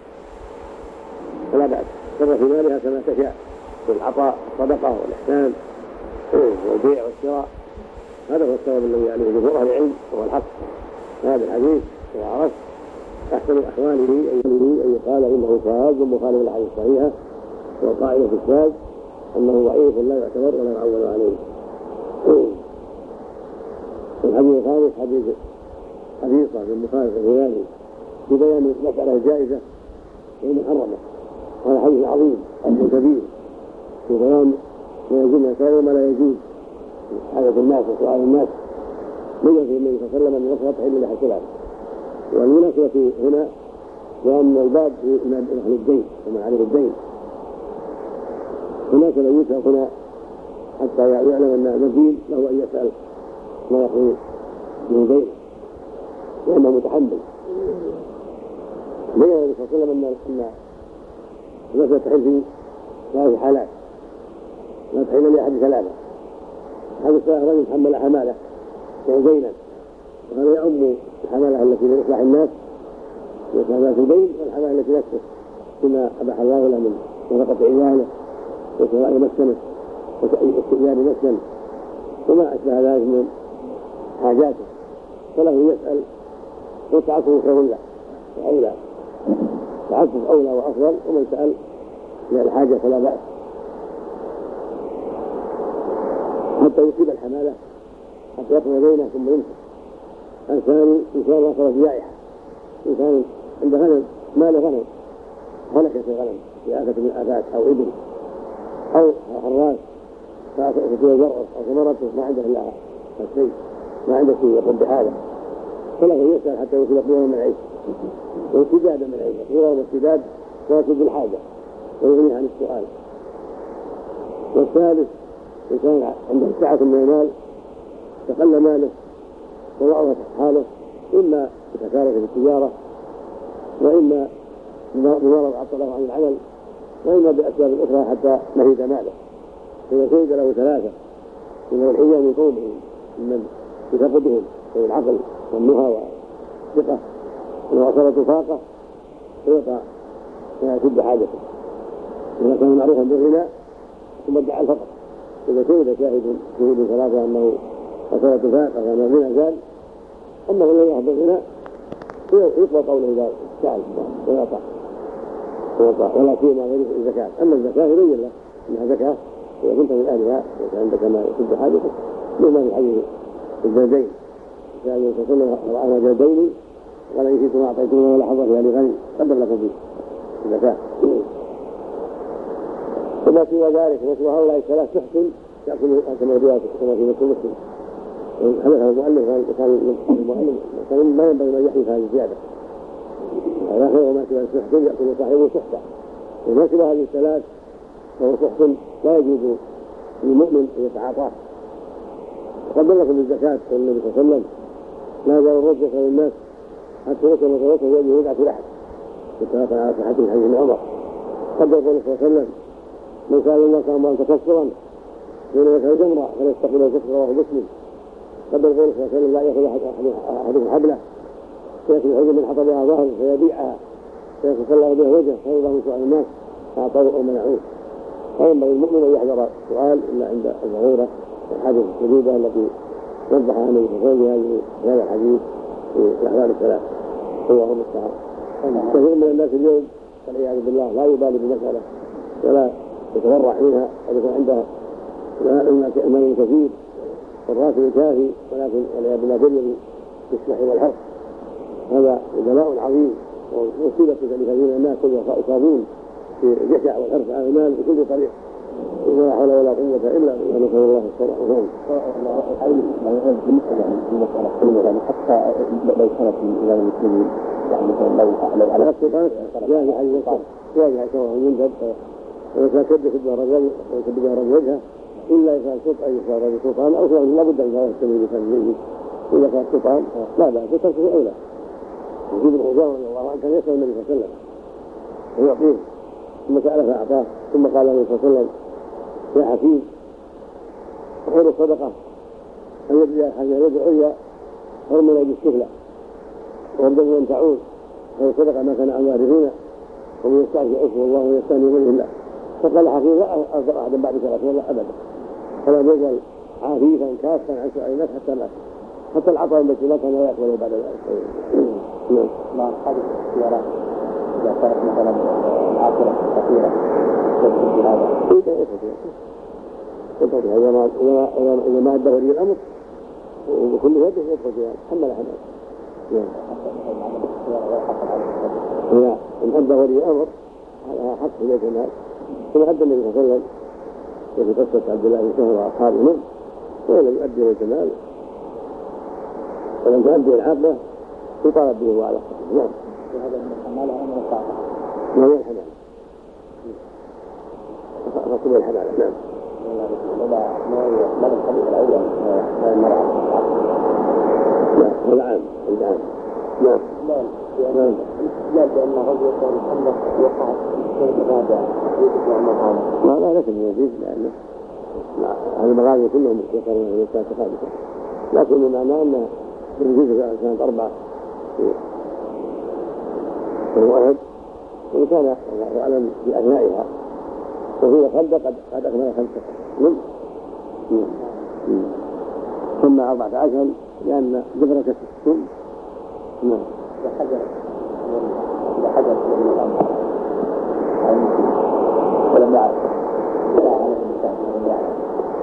فلا بأس تصرف في مالها كما تشاء في العطاء والصدقة والإحسان والبيع والشراء. هذا هو السبب الذي عليه جمهور أهل العلم وهو الحق. هذا الحديث إذا عرفت أحسن أحواله أن يقال إنه شاذ مخالف الأحاديث الصحيحة، والقاعدة في الشاذ أنه ضعيف لا يعتبر ولا يعول عليه. الحديث الخامس حديث حديثة من مخالف الهلالي في بيان مسألة الجائزة والمحرمة. هذا حديث عظيم أمر كبير في بيان ما يجوز من الكلام وما لا يجوز، حاجة الناس وسؤال الناس بين في النبي صلى الله عليه وسلم أن يصرف إلا لحد الكلام. والمناسبة هنا لأن الباب في أهل الدين ومن عليه الدين، هناك من يسأل هنا حتى يعلم أن المدين له أن يسأل ما يخرج من دين وأنه متحمل. بين النبي صلى الله عليه وسلم أن المسألة تحل في ثلاث حالات، لا تحل لأحد ثلاثة. هذا الرجل حمل حمالة يعني دينا، وهذا يعم الحمالة التي لإصلاح الناس وكذلك الدين، والحمالة التي نفسه كما أباح الله له من نفقة عياله وشراء مسكنه واستئجار مسكن وما أشبه ذلك من حاجاته، فله يسأل والتعفف خير له وأولى، تعفف أولى وأفضل، ومن سأل للحاجة فلا بأس حتى يصيب الحمالة حتى يقضي دينه ثم يمسك. الثاني إنسان وصلت جائحة، إنسان عند غنم مال غنم هلكت الغنم في آفة من الآفات أو إبل أو حراس فأتوا زرعه أو ثمرته ما عنده إلا الشيء، ما عنده شيء يقوم بحاله، فله يسأل حتى يصيب قوما من العيش وامتدادا من العيش. قوة والامتداد تواكب بالحاجة ويغني عن السؤال. والثالث إنسان عنده سعة من المال تقل ماله وضعفت حاله، إما بكثارة في التجارة وإما بمرض عطله عن العمل وإما بأسباب أخرى حتى نهيد ماله، فيكون له ثلاثة من الحية من قومه من بفقدهم من العقل والنهى والثقة ووصلت الفاقة فيقع يسد حاجته. إذا كان معروفا بالغنى ثم ادعى الفقر، إذا شهد شاهد شهود ثلاثة أنه وصلت الفاقة وأن الغنى زال، أما من لا يحب الغنى يقبل قوله إذا سأل ويعطى ولا سيما غير الزكاة. أما الزكاة يبين له أنها زكاة إذا كنت من أهلها وكان عندك ما يسد حاجتك، مما في حديث الجلدين كان يتصل رأينا جلدين ولا يشيكم أعطيتم ولا حظ فيها لغني قدر لكم فيه الزكاة. ثم سوى ذلك مثل هؤلاء الثلاث تحسن تأكل كما رواية كما في مسلم مسلم. هذا المؤلف كان المؤلف كان ما ينبغي أن يحدث هذه الزيادة، هذا خير ما سوى السحت يأكل صاحبه سحتا، وما سوى هذه الثلاث فهو سحت لا يجوز للمؤمن أن يتعاطاه. وقد لكم بالزكاة قال النبي صلى الله عليه وسلم لا يزال الرجل خير الناس حتى يوصل وتوصل يده يدعى في لحد، وتوصل على صحته حديث ابن عمر. قد يقول صلى الله عليه وسلم من سأل الله كما تكسرا حين يسأل جمرة فليستقبل الكسر رواه مسلم. قد يقول صلى الله عليه وسلم لا يأخذ أحدكم حبله فيأخذ حبل من حطبها ظهر فيبيعها فيغسل الله بها وجهه خير له من سؤال الناس فأعطوه أو منعوه. فينبغي المؤمن أن يحذر السؤال إلا عند الضرورة والحاجة الشديدة التي وضحها النبي صلى الله عليه وسلم في هذا الحديث في الأحوال الثلاث. الله المستعان. كثير من الناس اليوم والعياذ بالله لا يبالي بمسألة ولا يتورع منها ويكون عنده مال كثير والراتب كافي، ولكن والعياذ بالله بريء بالسحر والحرص. هذا بلاء عظيم ومصيبة لكثير من الناس يصابون في الجشع والحرص على المال بكل طريق، ولا حول ولا قوة إلا بالله. نسأل الله الصلاة والسلام. بالنسبة يعني في مسألة يعني حتى لو كانت من إمام المسلمين يعني مثلا لو لو على السلطان جاء في حديث جاء في حديث ينجب ويتكبر في الرجل ويكبر الرجل وجهه إلا إذا كان سلطان يصاب بسلطان أو سلطان لا بد أن يكون التمييز بتمييزه. إذا كان سلطان لا بأس بتركه أولى. وجيب الحجام رضي الله عنه كان يسأل النبي صلى الله عليه وسلم ويعطيه ثم سأله فأعطاه ثم قال النبي صلى الله عليه وسلم يا حكيم خير الصدقة أن يبدأ الحاجة اليد العليا خير من اليد السفلى وابدأ من تعود خير الصدقة ما كان عن وارثينا ومن يستعفي عفو الله ويستاني وجه الله. فقال حكيم لا أصدق أحدا بعدك رسول الله أبدا فلم يزل عافيفا كافا عن سؤال الناس حتى مات حتى العطاء التي لا كان يقبل بعد ذلك. نعم. هذه الاختيارات إذا كانت مثلا العاقلة كثيرة تدخل هذا. إيه يدخل إذا ما إذا إذا ما أدى ولي الأمر وكل يده يدخل فيها حمل حمل. نعم. إذا إن أدى ولي الأمر على حق في بيت المال كما أدى النبي صلى الله عليه وسلم في قصة عبد الله بن سهل وأصحابه منه ولم يؤدي بيت المال ولم تؤدي العاقبة يطالب به وعلى خطئه. نعم. وهذا من الحمالة أو من الطاعة؟ ما هي الحمالة؟ رسول الحمالة. نعم. ولا ما الخليفة الأول المرأة. نعم. هذا عام. هذا عام. نعم. نعم. لا لأن غزوة الخندق وقعت في الرابع يجب أن نظام. لا لا ليس من يزيد لأنه هذه المغازي كلهم يقرون من السنة الخامسة لكن معناه أنه يجوز سنة أربعة وهو أهد وإن كان الله أعلم في أثنائها وهو خندق قد قد أكمل خمسة من ثم أربعة عشر لأن جبرة كسر. نعم. وحجر وحجر من الأمر ولم يعرف لا على الإنسان ولم يعرف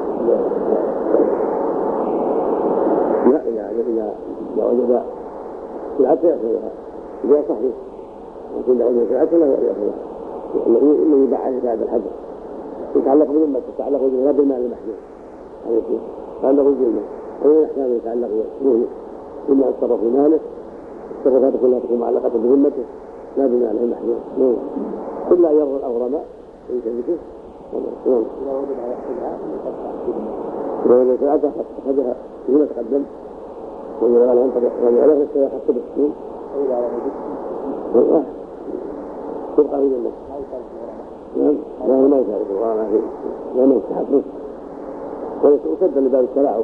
لا إذا إذا إذا وجد في العدل يأخذها إذا صحيح وكل وجد في العدل لا يأخذها إنه يباع عليه هذا الحجر يتعلق بذمة تتعلق بذمة بالمال المحجور عليه يتعلق بالذمة أي أحكام يتعلق به إما يتصرف في ماله التصرفات كلها تكون معلقة بذمته لا بماله المحجور إلا يرى الأغرماء ويكلفه. نعم. إذا وجد يأخذها إذا وجد في العدل أخذها فيما تقدم وإذا لا ينطبق ولا يعرف يحسب السنين وإذا وجد والله تبقى في ذمته. نعم. لا ما يشارك الغرامة فيه لأنه يستحق رزق وسد لباب التلاعب.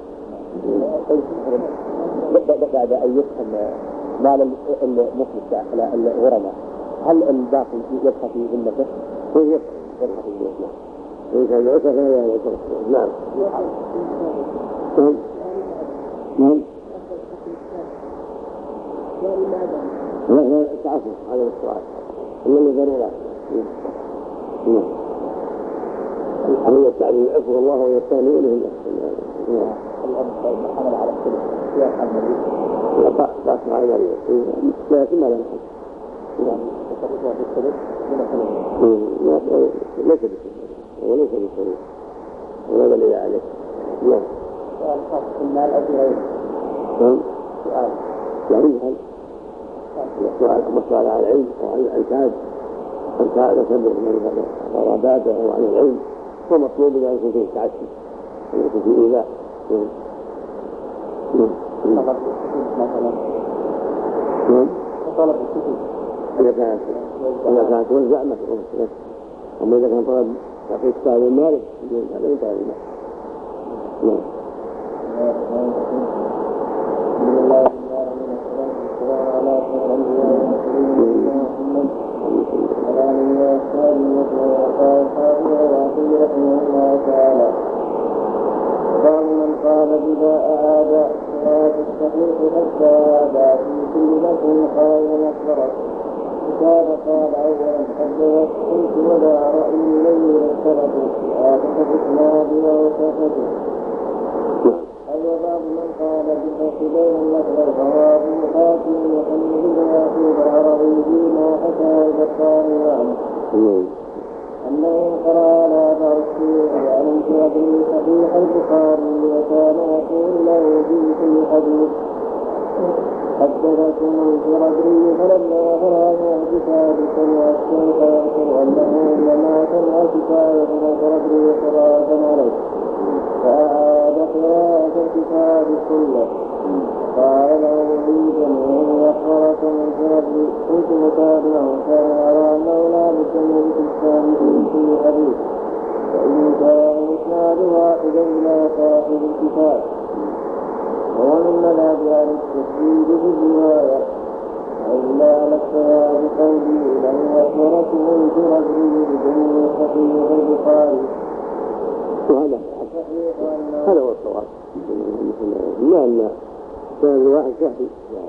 بعد أن يفهم مال المفلس على الغرماء هل الباقي يبقى في ذمته؟ هو يبقى يبقى في ذمته وإن كان العسر فلا يعسر. نعم. نعم. نعم. لا لا تعفو على السؤال إلا اللي ضرورة. نعم. هو التعليم العفو الله ويستاني إليه الناس. نعم. حمل على السلف يا النبي لا تأثر على مريم لا يتم على نحن تصرفها في السلف من السلف ليس بالسلف وليس بالسلف ولا دليل عليه. نعم. سؤال خاص في المال أو في غيره. نعم. سؤال يعني هل السؤال مسؤول عن العلم وعن الأنساب أن تسبب من غراباته وعن العلم هو مطلوب أن يكون فيه تعسي أن يكون فيه إيذاء. طلب الكتب مثلا. نعم. طلب الكتب إذا كانت إذا كانت توزع ما تقوم. أما إذا كان طلب تعطيك طالب المال هذا من طالب المال. نعم. بسم الله الرحمن الرحيم على الأنبياء والمرسلين محمد وعلى آله وصحبه وأصحابه وأخيه رحمه الله تعالى. بعض من قال بما أعاد صلاة الصحيح حتى أعاد في كل لفظ قائلا أكبره فكان قال أولا حدث قلت ولا رأي لي السلف وآخذ إسناد ووثقته. أي بعض من قال بالفرق بين اللفظ الفواب الحاكم وحمل الواحد العربي فيما حكى البخاري عنه أنه قرأ على بعض الشيوخ وعلمت أبي صحيح البخاري وكان يقول له في كل حديث حدثكم الجربي فلما فرغ كتابك والشيخ يذكر أنه لما سمع كتابه الجربي قراءة عليه فأعاد قراءة الكتاب كله قال له جميع أخبرك من جربي كنت متابعه كان يرى أنه لا بد من الإسلام في كل حديث وإن كان الإسناد واحدا إلى صاحب الكتاب ومن منابع التشديد في الرواية إلا على السواء بقوله لم يخبرته الجربي بجميع صحيح البخاري وهذا هذا هو الصواب ما أن سند الواحد كافي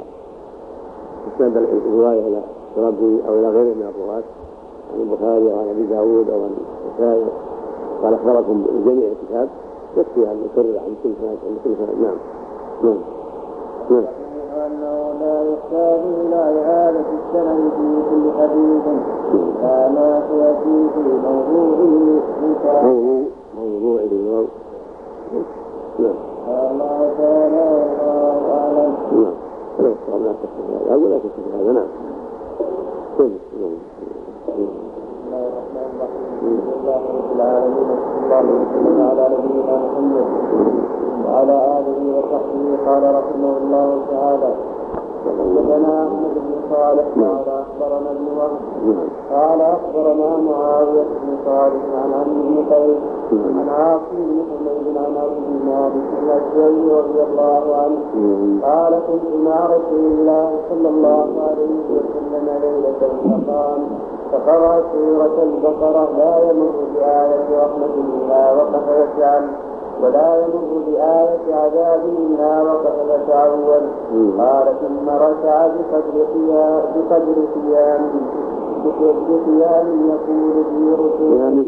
استند الرواية إلى ربي أو إلى غيره من الرواة عن البخاري أو عن أبي داود أو عن النسائي قال أخبركم بجميع الكتاب يكفي أن يكرر عن كل سنة عن كل سنة. نعم نعم نعم أنه لا يحتاج إلى إعادة السند في كل حديث كما سيأتي في موضوعه موضوع موضوع الإمام. نعم الله تعالى والله أعلم. نعم لا يصعب لا تستطيع هذا ولا تستطيع هذا. نعم كل بسم الله الرحمن الرحيم الحمد لله رب العالمين وصلى الله وسلم على نبينا محمد وعلى آله وصحبه. قال رحمه الله تعالى حدثنا أحمد بن صالح قال أخبرنا ابن وهب قال أخبرنا معاوية بن صالح عن عمرو بن قيس عن عاصم بن حميد عن أبي بن مالك الأشعري رضي الله عنه قال كنت مع رسول الله صلى الله عليه وسلم ليلة فقام فقرأ سورة البقرة لا يمر بآية رحمة إلا وقف يسأل ولا يمر بآية عذاب إلا وقف يتعول. قال ثم ركع بقدر قيام بقدر قيام بقدر قيام يقول في ركوعه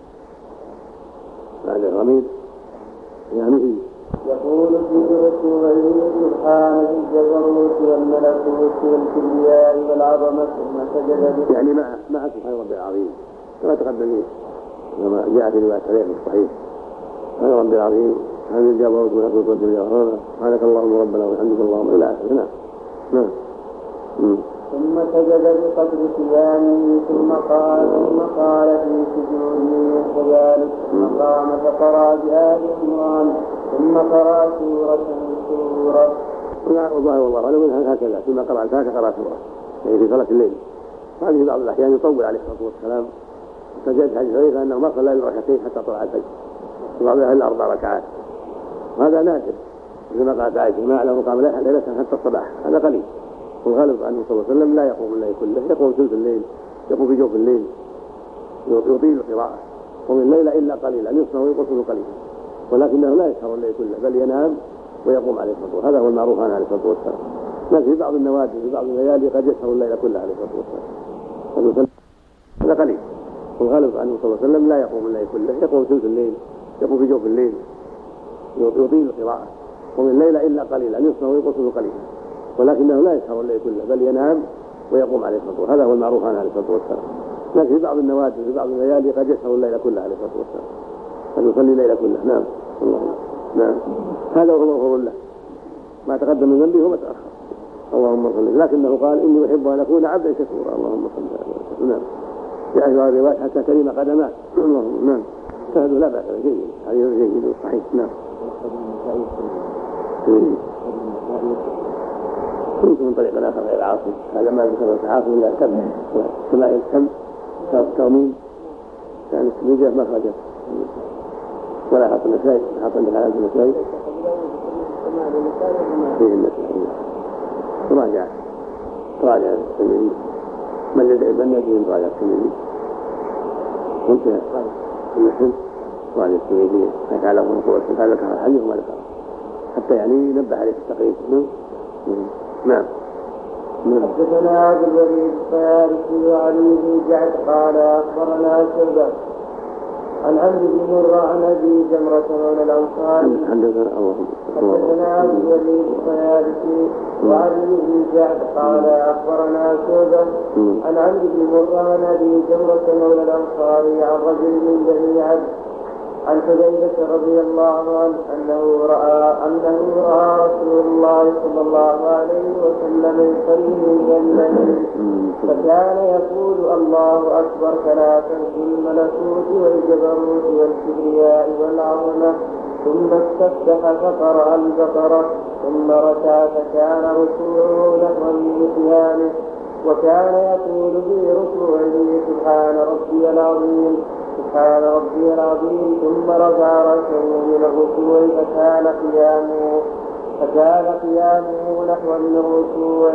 بعد الرميد يعني يقول في ركوعه سبحان ذي الجبروت والملكوت والكبرياء والعظمة ثم سجد يعني مع مع سبحان ربي العظيم كما تقدم كما جاء في رواية عليه في الصحيح سبحان ربي العظيم سبحان ذي الجبروت والملكوت والكبرياء سبحانك اللهم ربنا وبحمدك اللهم إلى آخره. نعم نعم ثم سجد بقدر قيامه ثم قال ثم قال في سجوده كذلك ثم قام فقرأ بآل عمران ثم قرأ سورة سورة. والله والله أعلم هكذا ثم قرأ الفاتحة قرأ سورة يعني في صلاة الليل. هذه بعض الأحيان يطول عليه الصلاة والسلام. فجاءت حديث غير أنه ما صلى إلا ركعتين حتى طلع الفجر وبعض الأهل أربع ركعات وهذا نادر. كما قالت عائشة ما أعلم قام ليلة حتى الصباح هذا قليل. والغالب عنه صلى الله عليه وسلم لا يقوم الليل كله يقوم ثلث الليل يقوم في جوف الليل يطيل القراءة ومن الليل إلا قليلا نصفه ويقصه قليلا ولكنه لا يسهر الليل كله بل ينام ويقوم عليه الصلاة والسلام. هذا هو المعروف عنه عليه الصلاة والسلام. لكن في بعض النوادر في بعض الليالي قد يسهر الليل كله عليه الصلاة والسلام هذا قليل. والغالب عنه صلى الله عليه وسلم لا يقوم الليل كله يقوم ثلث الليل يقوم في جوف الليل يطيل القراءة ومن الليل إلا قليلا نصفه ويقصه قليلا ولكنه لا يسهر الليل كله بل ينام ويقوم عليه الصلاة والسلام. هذا هو المعروف عنه عليه الصلاة والسلام. لكن في بعض النوادر في بعض الليالي قد يسهر الليل كله عليه الصلاة والسلام قد يصلي الليل كله. نعم الله نعم هذا هو مغفور له ما تقدم من ذنبه وما تأخر اللهم صل. لكنه قال إني أحب أن أكون عبدا شكورا اللهم صل على وسلم. نعم في أحد الروايات حتى تلم قدماه اللهم نعم فهذا لا بأس به جيد حديث جيد صحيح. نعم كنت من طريق آخر غير عاصم هذا ما ذكر العاصم إلا تم سماء التم ترميم كان السبيجة ما خرجت ولا حط النسائي حط عندك على النسائي فيه النسائي راجع راجع السميري من يدعي من يدعي راجع السميري وانتهى المسلم راجع السميري فكاله ونقوة فكاله كان الحديث وما ذكره حتى يعني ينبه عليه التقريب. نعم حدثنا عبد الوليد الطيالسي وعلي بن جعد قال أخبرنا شعبة عن عمرو بن مرة عن أبي جمرة مولى الأنصاري حدثنا عبد الوليد الطيالسي وعلي بن جعد قال أخبرنا شعبة عن عمرو بن مرة عن أبي جمرة مولى الأنصاري عن رجل من بني عبد عن حذيفة رضي الله عنه أنه رأى أنه رأى رسول الله صلى الله عليه وسلم يصلي من الليل فكان يقول الله أكبر ثلاثا في الملكوت والجبروت والكبرياء والعظمة ثم استفتح فقرأ البقرة ثم ركع فكان ركوعه نحو من قيامه وكان يقول في ركوعه سبحان ربي العظيم سبحان ربي العظيم ثم رفع رأسه من الركوع فكان قيامه فكان قيامه نحو من الركوع.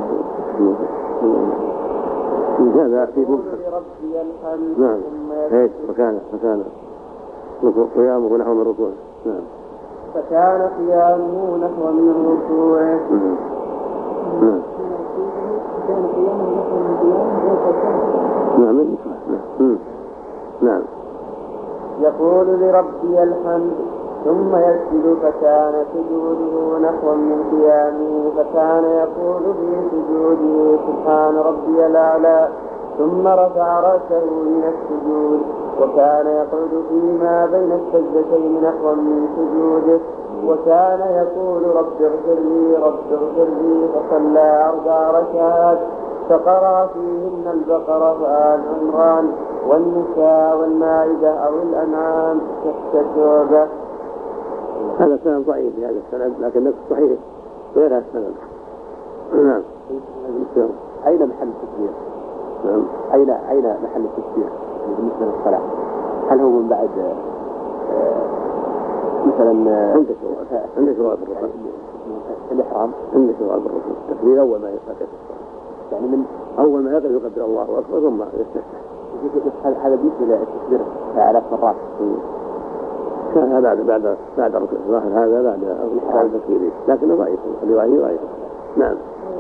هذا في ربي الحمد. نعم. ايش فكان فكان قيامه نحو من الركوع. نعم. فكان قيامه نحو من الركوع. نعم. كان قيامه نحو من قيامه. نعم. نعم. نعم. يقول لربي الحمد ثم يسجد فكان سجوده نحو من قيامه فكان يقول في سجوده سبحان ربي الأعلى ثم رفع رأسه من السجود وكان يقعد فيما بين السجدتين نحو من سجوده وكان يقول رب اغفر لي رب اغفر لي فصلى أربع ركعات فقرأ فيهن البقرة وآل عمران والنساء والمائدة أو الأنعام تحت شعبة. هذا سند ضعيف في هذا السند لكن نفس صحيح غير هذا السند. نعم. أين محل التكبير؟ نعم. أين أين محل التكبير بالنسبة للصلاة؟ هل هو من بعد آه مثلا عند شروط عند شروط الركوع الإحرام عند شروط الركوع التكبير أول ما يقف الصلاة يعني من أول ما يقف يقدر الله أكبر ثم يستفتح. هذا بالنسبة للتكبير ثلاث مرات. كان هذا بعد بعد بعد ركوع الظاهر هذا بعد بعد التكبير لكنه ضعيف الرواية ضعيف. نعم.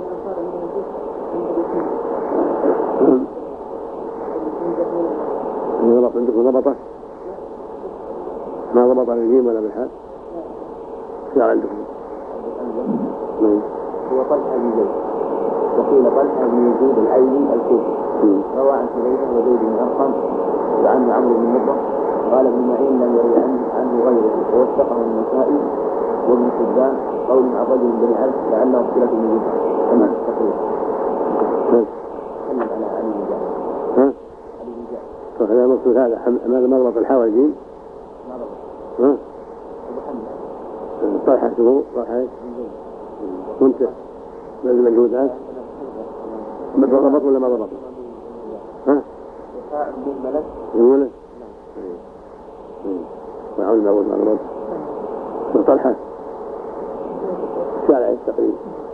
ضبط عندكم ضبطه ما ضبط بالجيم ولا بالحاء شاء عندكم. هو طلحة بن زيد وقيل طلحة بن يزيد الأيلي الكوفي روى عن حذيفة وزيد بن أرقم وعن عمرو بن مرة قال ابن معين لم يروي عنه عنه غيره ووثقه النسائي وابن حبان قول عن رجل بن عبد لعله صلة بن يزيد كما تقول. تكلم على علي بن جعفر. ها؟ علي بن جعفر. فهذا المقصود هذا ماذا ما ضبط الحاء والجيم؟ ما ضبط. ها؟ أبو حمد. طلحة شهور طلحة كنت لازم مجهودات ضبط ولا ما ضبط؟ ها؟ وفاء بن ملك. يقول وعون ما أقول ما ضبط. طلحة شارع التقريب.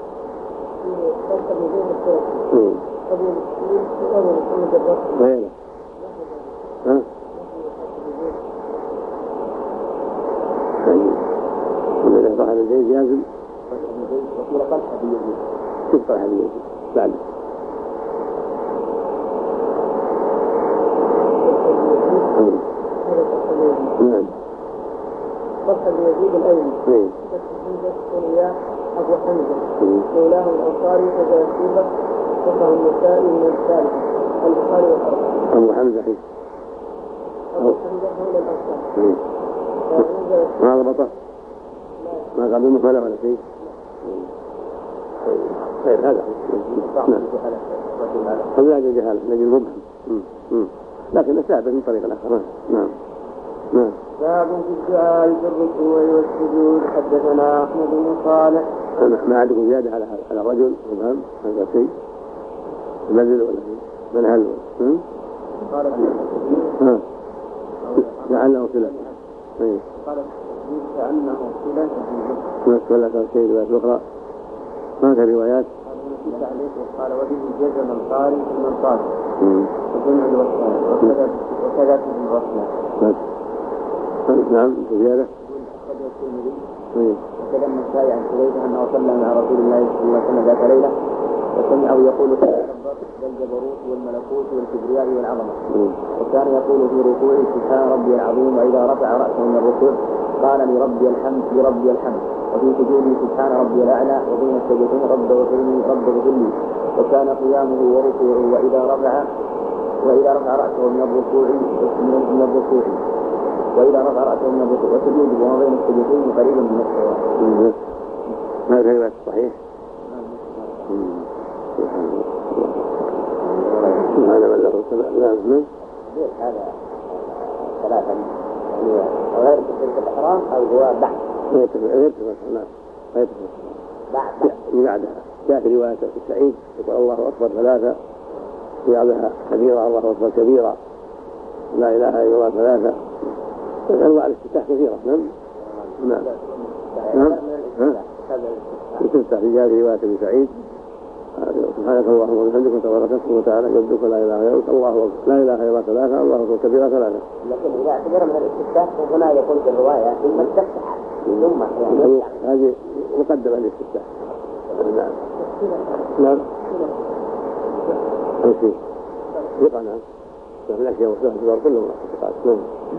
غيره. ها؟ ومن طلحة بن زيد يازم. وقيل طلحة بن يزيد. شوف طلحة بن يزيد بعد. نعم. طلحة بن يزيد الأيلي. حمزة أبو حمزة مولاه الأنصاري كذا يسيبه وصف النسائي من الثالث البخاري والأربعة. أبو حمزة حي. أبو حمزة مولى الأنصار. ما ضبطه؟ ما قبل المفعلة ولا شيء؟ غير هذا. نعم. هذا جهالة نجد مبهم. لكن الثابت من طريق الآخر. نعم. نعم. باب في الدعاء في الركوع والسجود. حدثنا أحمد بن صالح. ما عندكم زيادة على على الرجل مبهم هذا شيء المنزل ولا شيء من هل قال ها لعله صلة قال كأنه صلة نفس ولا شيء روايات أخرى ما في روايات قال وبه جزم القارئ ثم القارئ وجمع الوصلات وكذا وكذا في الوصلات. نعم زيادة وكذا النسائي عن حذيفة أنه صلى مع رسول الله صلى الله عليه وسلم ذات ليلة وسمعه يقول في الرب والجبروت والملكوت والكبرياء والعظمة وكان يقول في ركوعه سبحان ربي العظيم وإذا رفع رأسه من الركوع قال لربي الحمد لربي الحمد وفي سجوده سبحان ربي الأعلى وبين السجدتين رب اغفر لي رب اغفر لي وكان قيامه وركوعه وإذا رفع وإذا رفع رأسه من الركوع من الركوع وإذا رفع رأسه من الركوع وسجود وما بين السجودين قريبا من السواء. ما هي رواية صحيح؟ سبحان من له السماء لا نعم. هذا ثلاثة غير تكبيرة الإحرام أو هو بعد؟ غير تكبيرة الإحرام غير تكبيرة بعد بعدها. جاء في رواية سعيد يقول الله أكبر ثلاثة، في بعضها كبيرة الله أكبر كبيرة، لا إله إلا الله ثلاثة. أنواع الاستفتاح كثيرة. نعم نعم نعم الاستفتاح في جاء في رواية ابن سعيد سبحانك اللهم وبحمدك وتبارك اسمك وتعالى جدك لا اله الا انت الله اكبر لا اله الا الله ثلاثه الله اكبر كبيره ثلاثه. لكن اذا اعتبر من الاستفتاح هنا يقول في الروايه ثم استفتح ثم يعني هذه مقدمه للاستفتاح. نعم نعم امشي ثقه. نعم في الاشياء والسهل كلهم ثقات. نعم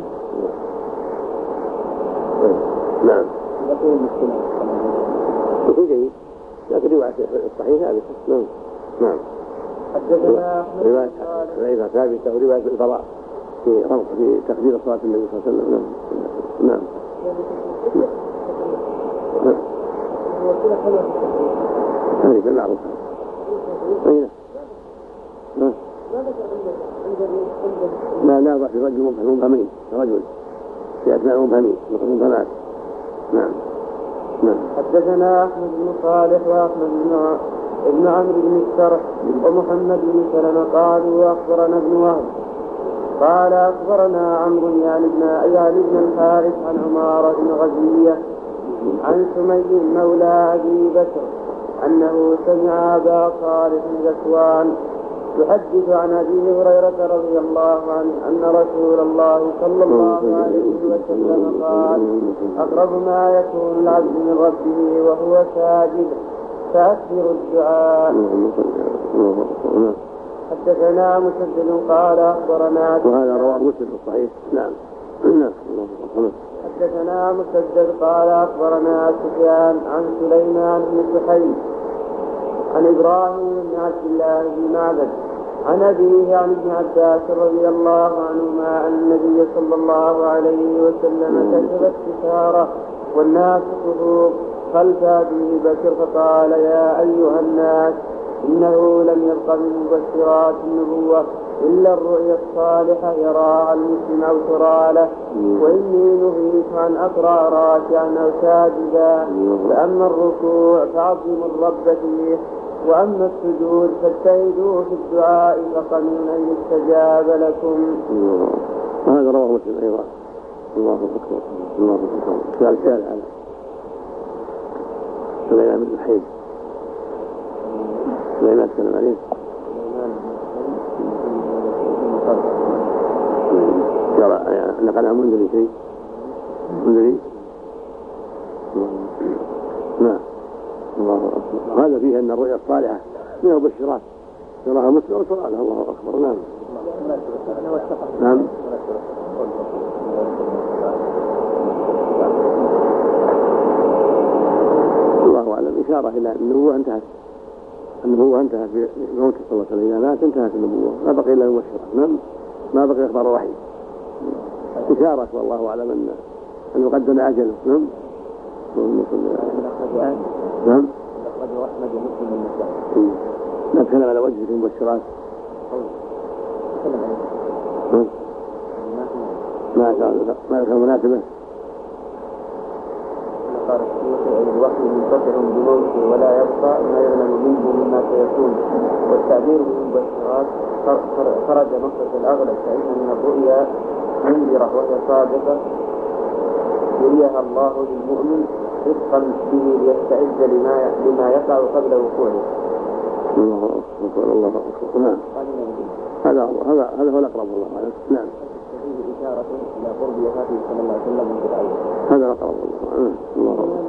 نعم يقول المشكله يكون جيد لكن رواية الصحيح ثابتة. نعم نعم حدثنا رواية ثابتة ورواية الفضاء في رمق في تقدير صلاة النبي صلى الله عليه وسلم. نعم نعم هذه بالمعروف. أين لا لا ضعف رجل مبهمين رجل في أثناء مبهمين مقصود ثلاث. نعم نعم. حدثنا أحمد بن صالح وأحمد بن ابن عمرو بن السرح ومحمد بن سلمة قالوا أخبرنا ابن وهب قال أخبرنا عمرو يعني ابن يعني ابن الحارث عن عمارة بن غزية عن سمي مولى أبي بكر أنه سمع أبا صالح ذكوان يحدث عن أبي هريرة رضي الله عنه أن رسول الله صلى الله عليه وسلم قال أقرب ما يكون العبد من ربه وهو ساجد فأكثر الدعاء. حدثنا مسدد قال أخبرنا وهذا رواه مسلم الصحيح. نعم حدثنا مسدد قال أخبرنا سفيان عن سليمان بن سحيم عن إبراهيم بن عبد الله بن معبد عن أبيه عن ابن عباس رضي الله عنهما أن النبي صلى الله عليه وسلم كشف الستارة والناس صفوف خلف أبي بكر فقال يا أيها الناس إنه لم يبق من مبشرات النبوة إلا الرؤيا الصالحة يراها المسلم أو ترى له وإني نهيت أن أقرأ راكعا أو ساجدا فأما الركوع فعظموا الرب فيه وأما السجود فاجتهدوا في الدعاء فقمن أن يستجاب لكم. وهذا رواه مسلم أيضا. الله أكبر الله أكبر. سؤال سؤال على سليمان بن الحين سليمان تكلم عليه نقلها منذري شيء منذري. نعم الله أكبر. هذا فيه أن الرؤيا الصالحة من المبشرات يراها مسلم وترى له. الله أكبر. نعم نعم الله أعلم. إشارة إلى النبوة انتهت النبوة انتهت في موت صلى الله عليه وسلم. لا انتهت النبوة ما بقي إلا المبشرات. نعم ما بقي أخبار الوحي. إشارة والله أعلم أن أن يقدم أجله. نعم نعم نتكلم على وجه المبشرات. ما كان ما كان مناسبة. قال الشيخ الوحي منقطع بموته ولا يبقى ما يعلم منه مما سيكون والتعبير بالمبشرات خرج نصرة الأغلب فإن من الرؤيا منذرة وهي صادقة يريها الله للمؤمن رفقا به ليستعد لما لما يقع قبل وقوعه. الله أكبر الله أكبر. نعم هذا هو هذا هذا هو الأقرب والله أعلم. نعم فيه إشارة إلى قرب وفاته صلى الله عليه وسلم من بدعه. هذا الأقرب والله. الله أكبر.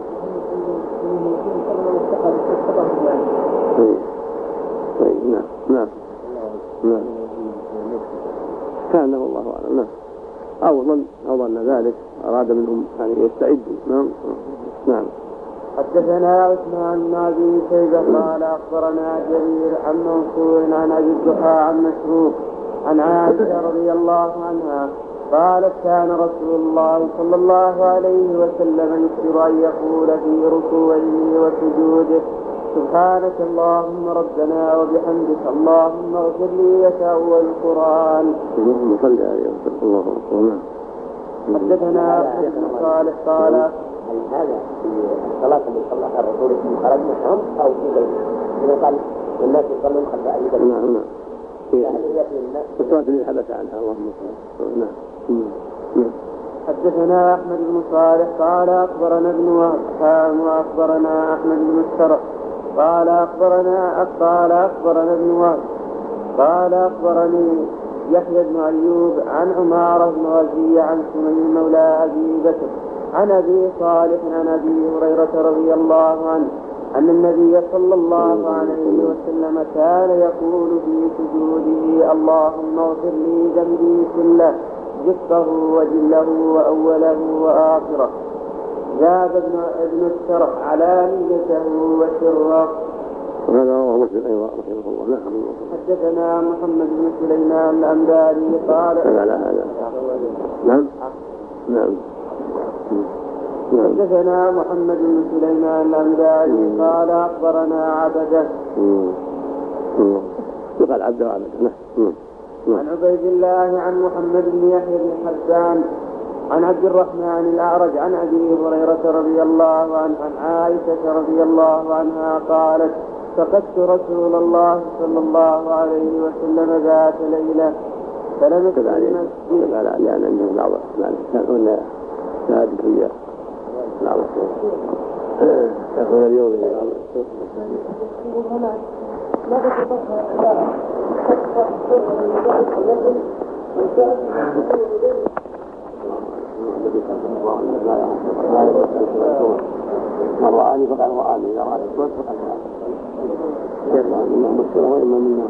طيب نعم نعم نعم كان له الله أعلم. نعم أو ظن أو ظن ذلك أراد منهم يعني يستعدوا. نعم نعم. حدثنا عثمان بن أبي شيبة قال أخبرنا جرير عن منصور عن أبي الضحى عن مسروق عن عائشة رضي الله عنها قالت كان رسول الله صلى الله عليه وسلم يكثر أن يقول في ركوعه وسجوده سبحانك اللهم ربنا وبحمدك اللهم اغفر لي يتأول القرآن. اللهم صل عليه وسلم. الله أكبر. حدثنا أحمد بن صالح قال هل هذا في الصلاة التي صلىها الرسول في خرج معهم أو في غيره؟ قال الناس يصلون خلف أبي بكر. نعم نعم. الصلاة التي حدث عنها. اللهم صل. نعم. حدثنا أحمد بن صالح قال أخبرنا ابن وهب وأخبرنا أحمد بن السرح قال أخبرنا قال أخبرنا ابن وهب قال أخبرني يحيى بن أيوب عن عمارة بن غزية عن سمي مولى أبي بكر عن أبي صالح عن أبي هريرة رضي الله عنه أن النبي صلى الله عليه وسلم كان يقول في سجوده اللهم اغفر لي ذنبي كله جفه وجله وأوله وآخره. زاد ابن السرح علانيته وسره. وهذا رواه مسلم أيضا رحمه الله. نعم. حدثنا محمد بن سليمان الأنباري قال على هذا. نعم نعم. حدثنا محمد بن سليمان الأنباري قال أخبرنا عبده يقال عبده وعبده. عن عبيد الله عن محمد بن يحيى بن حسان عن عبد الرحمن الأعرج عن أبي هريرة رضي الله عنه عن عائشة رضي الله عنها قالت فقدت رسول الله صلى الله عليه وسلم ذات ليلة فلمست المسجد. قال لأن عنده بعض الأسماء شهادة هي بعض يكون اليوم بعض من رآني فقد رآني إذا رأى الصوت فقد رآني إما مشكلة وإما منا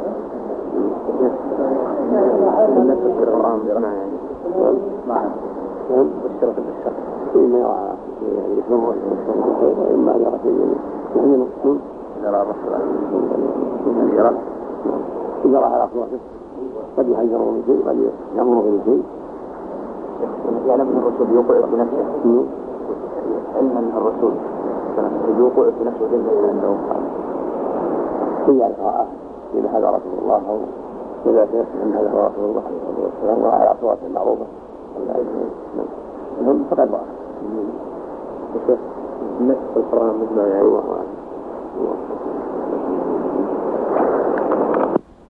الناس تذكر القرآن بقناع يعني معهم والشرف بالشرف إما يرى يعني يسمى والشرف وإما يرى شيء يعني نقص إذا رأى الرسول يرى إذا رأى على صورته قد يحذره من شيء قد يأمره من شيء يعلم أن الرسول يوقع في نفسه علم أن الرسول يوقع في نفسه جنة عنده هي القراءة إذا هذا رسول الله أو إذا تيسر أن هذا هو رسول الله والسلام وراء على صورة معروفة منهم فقد رأى نفس القرآن مجمع يعني الله أعلم.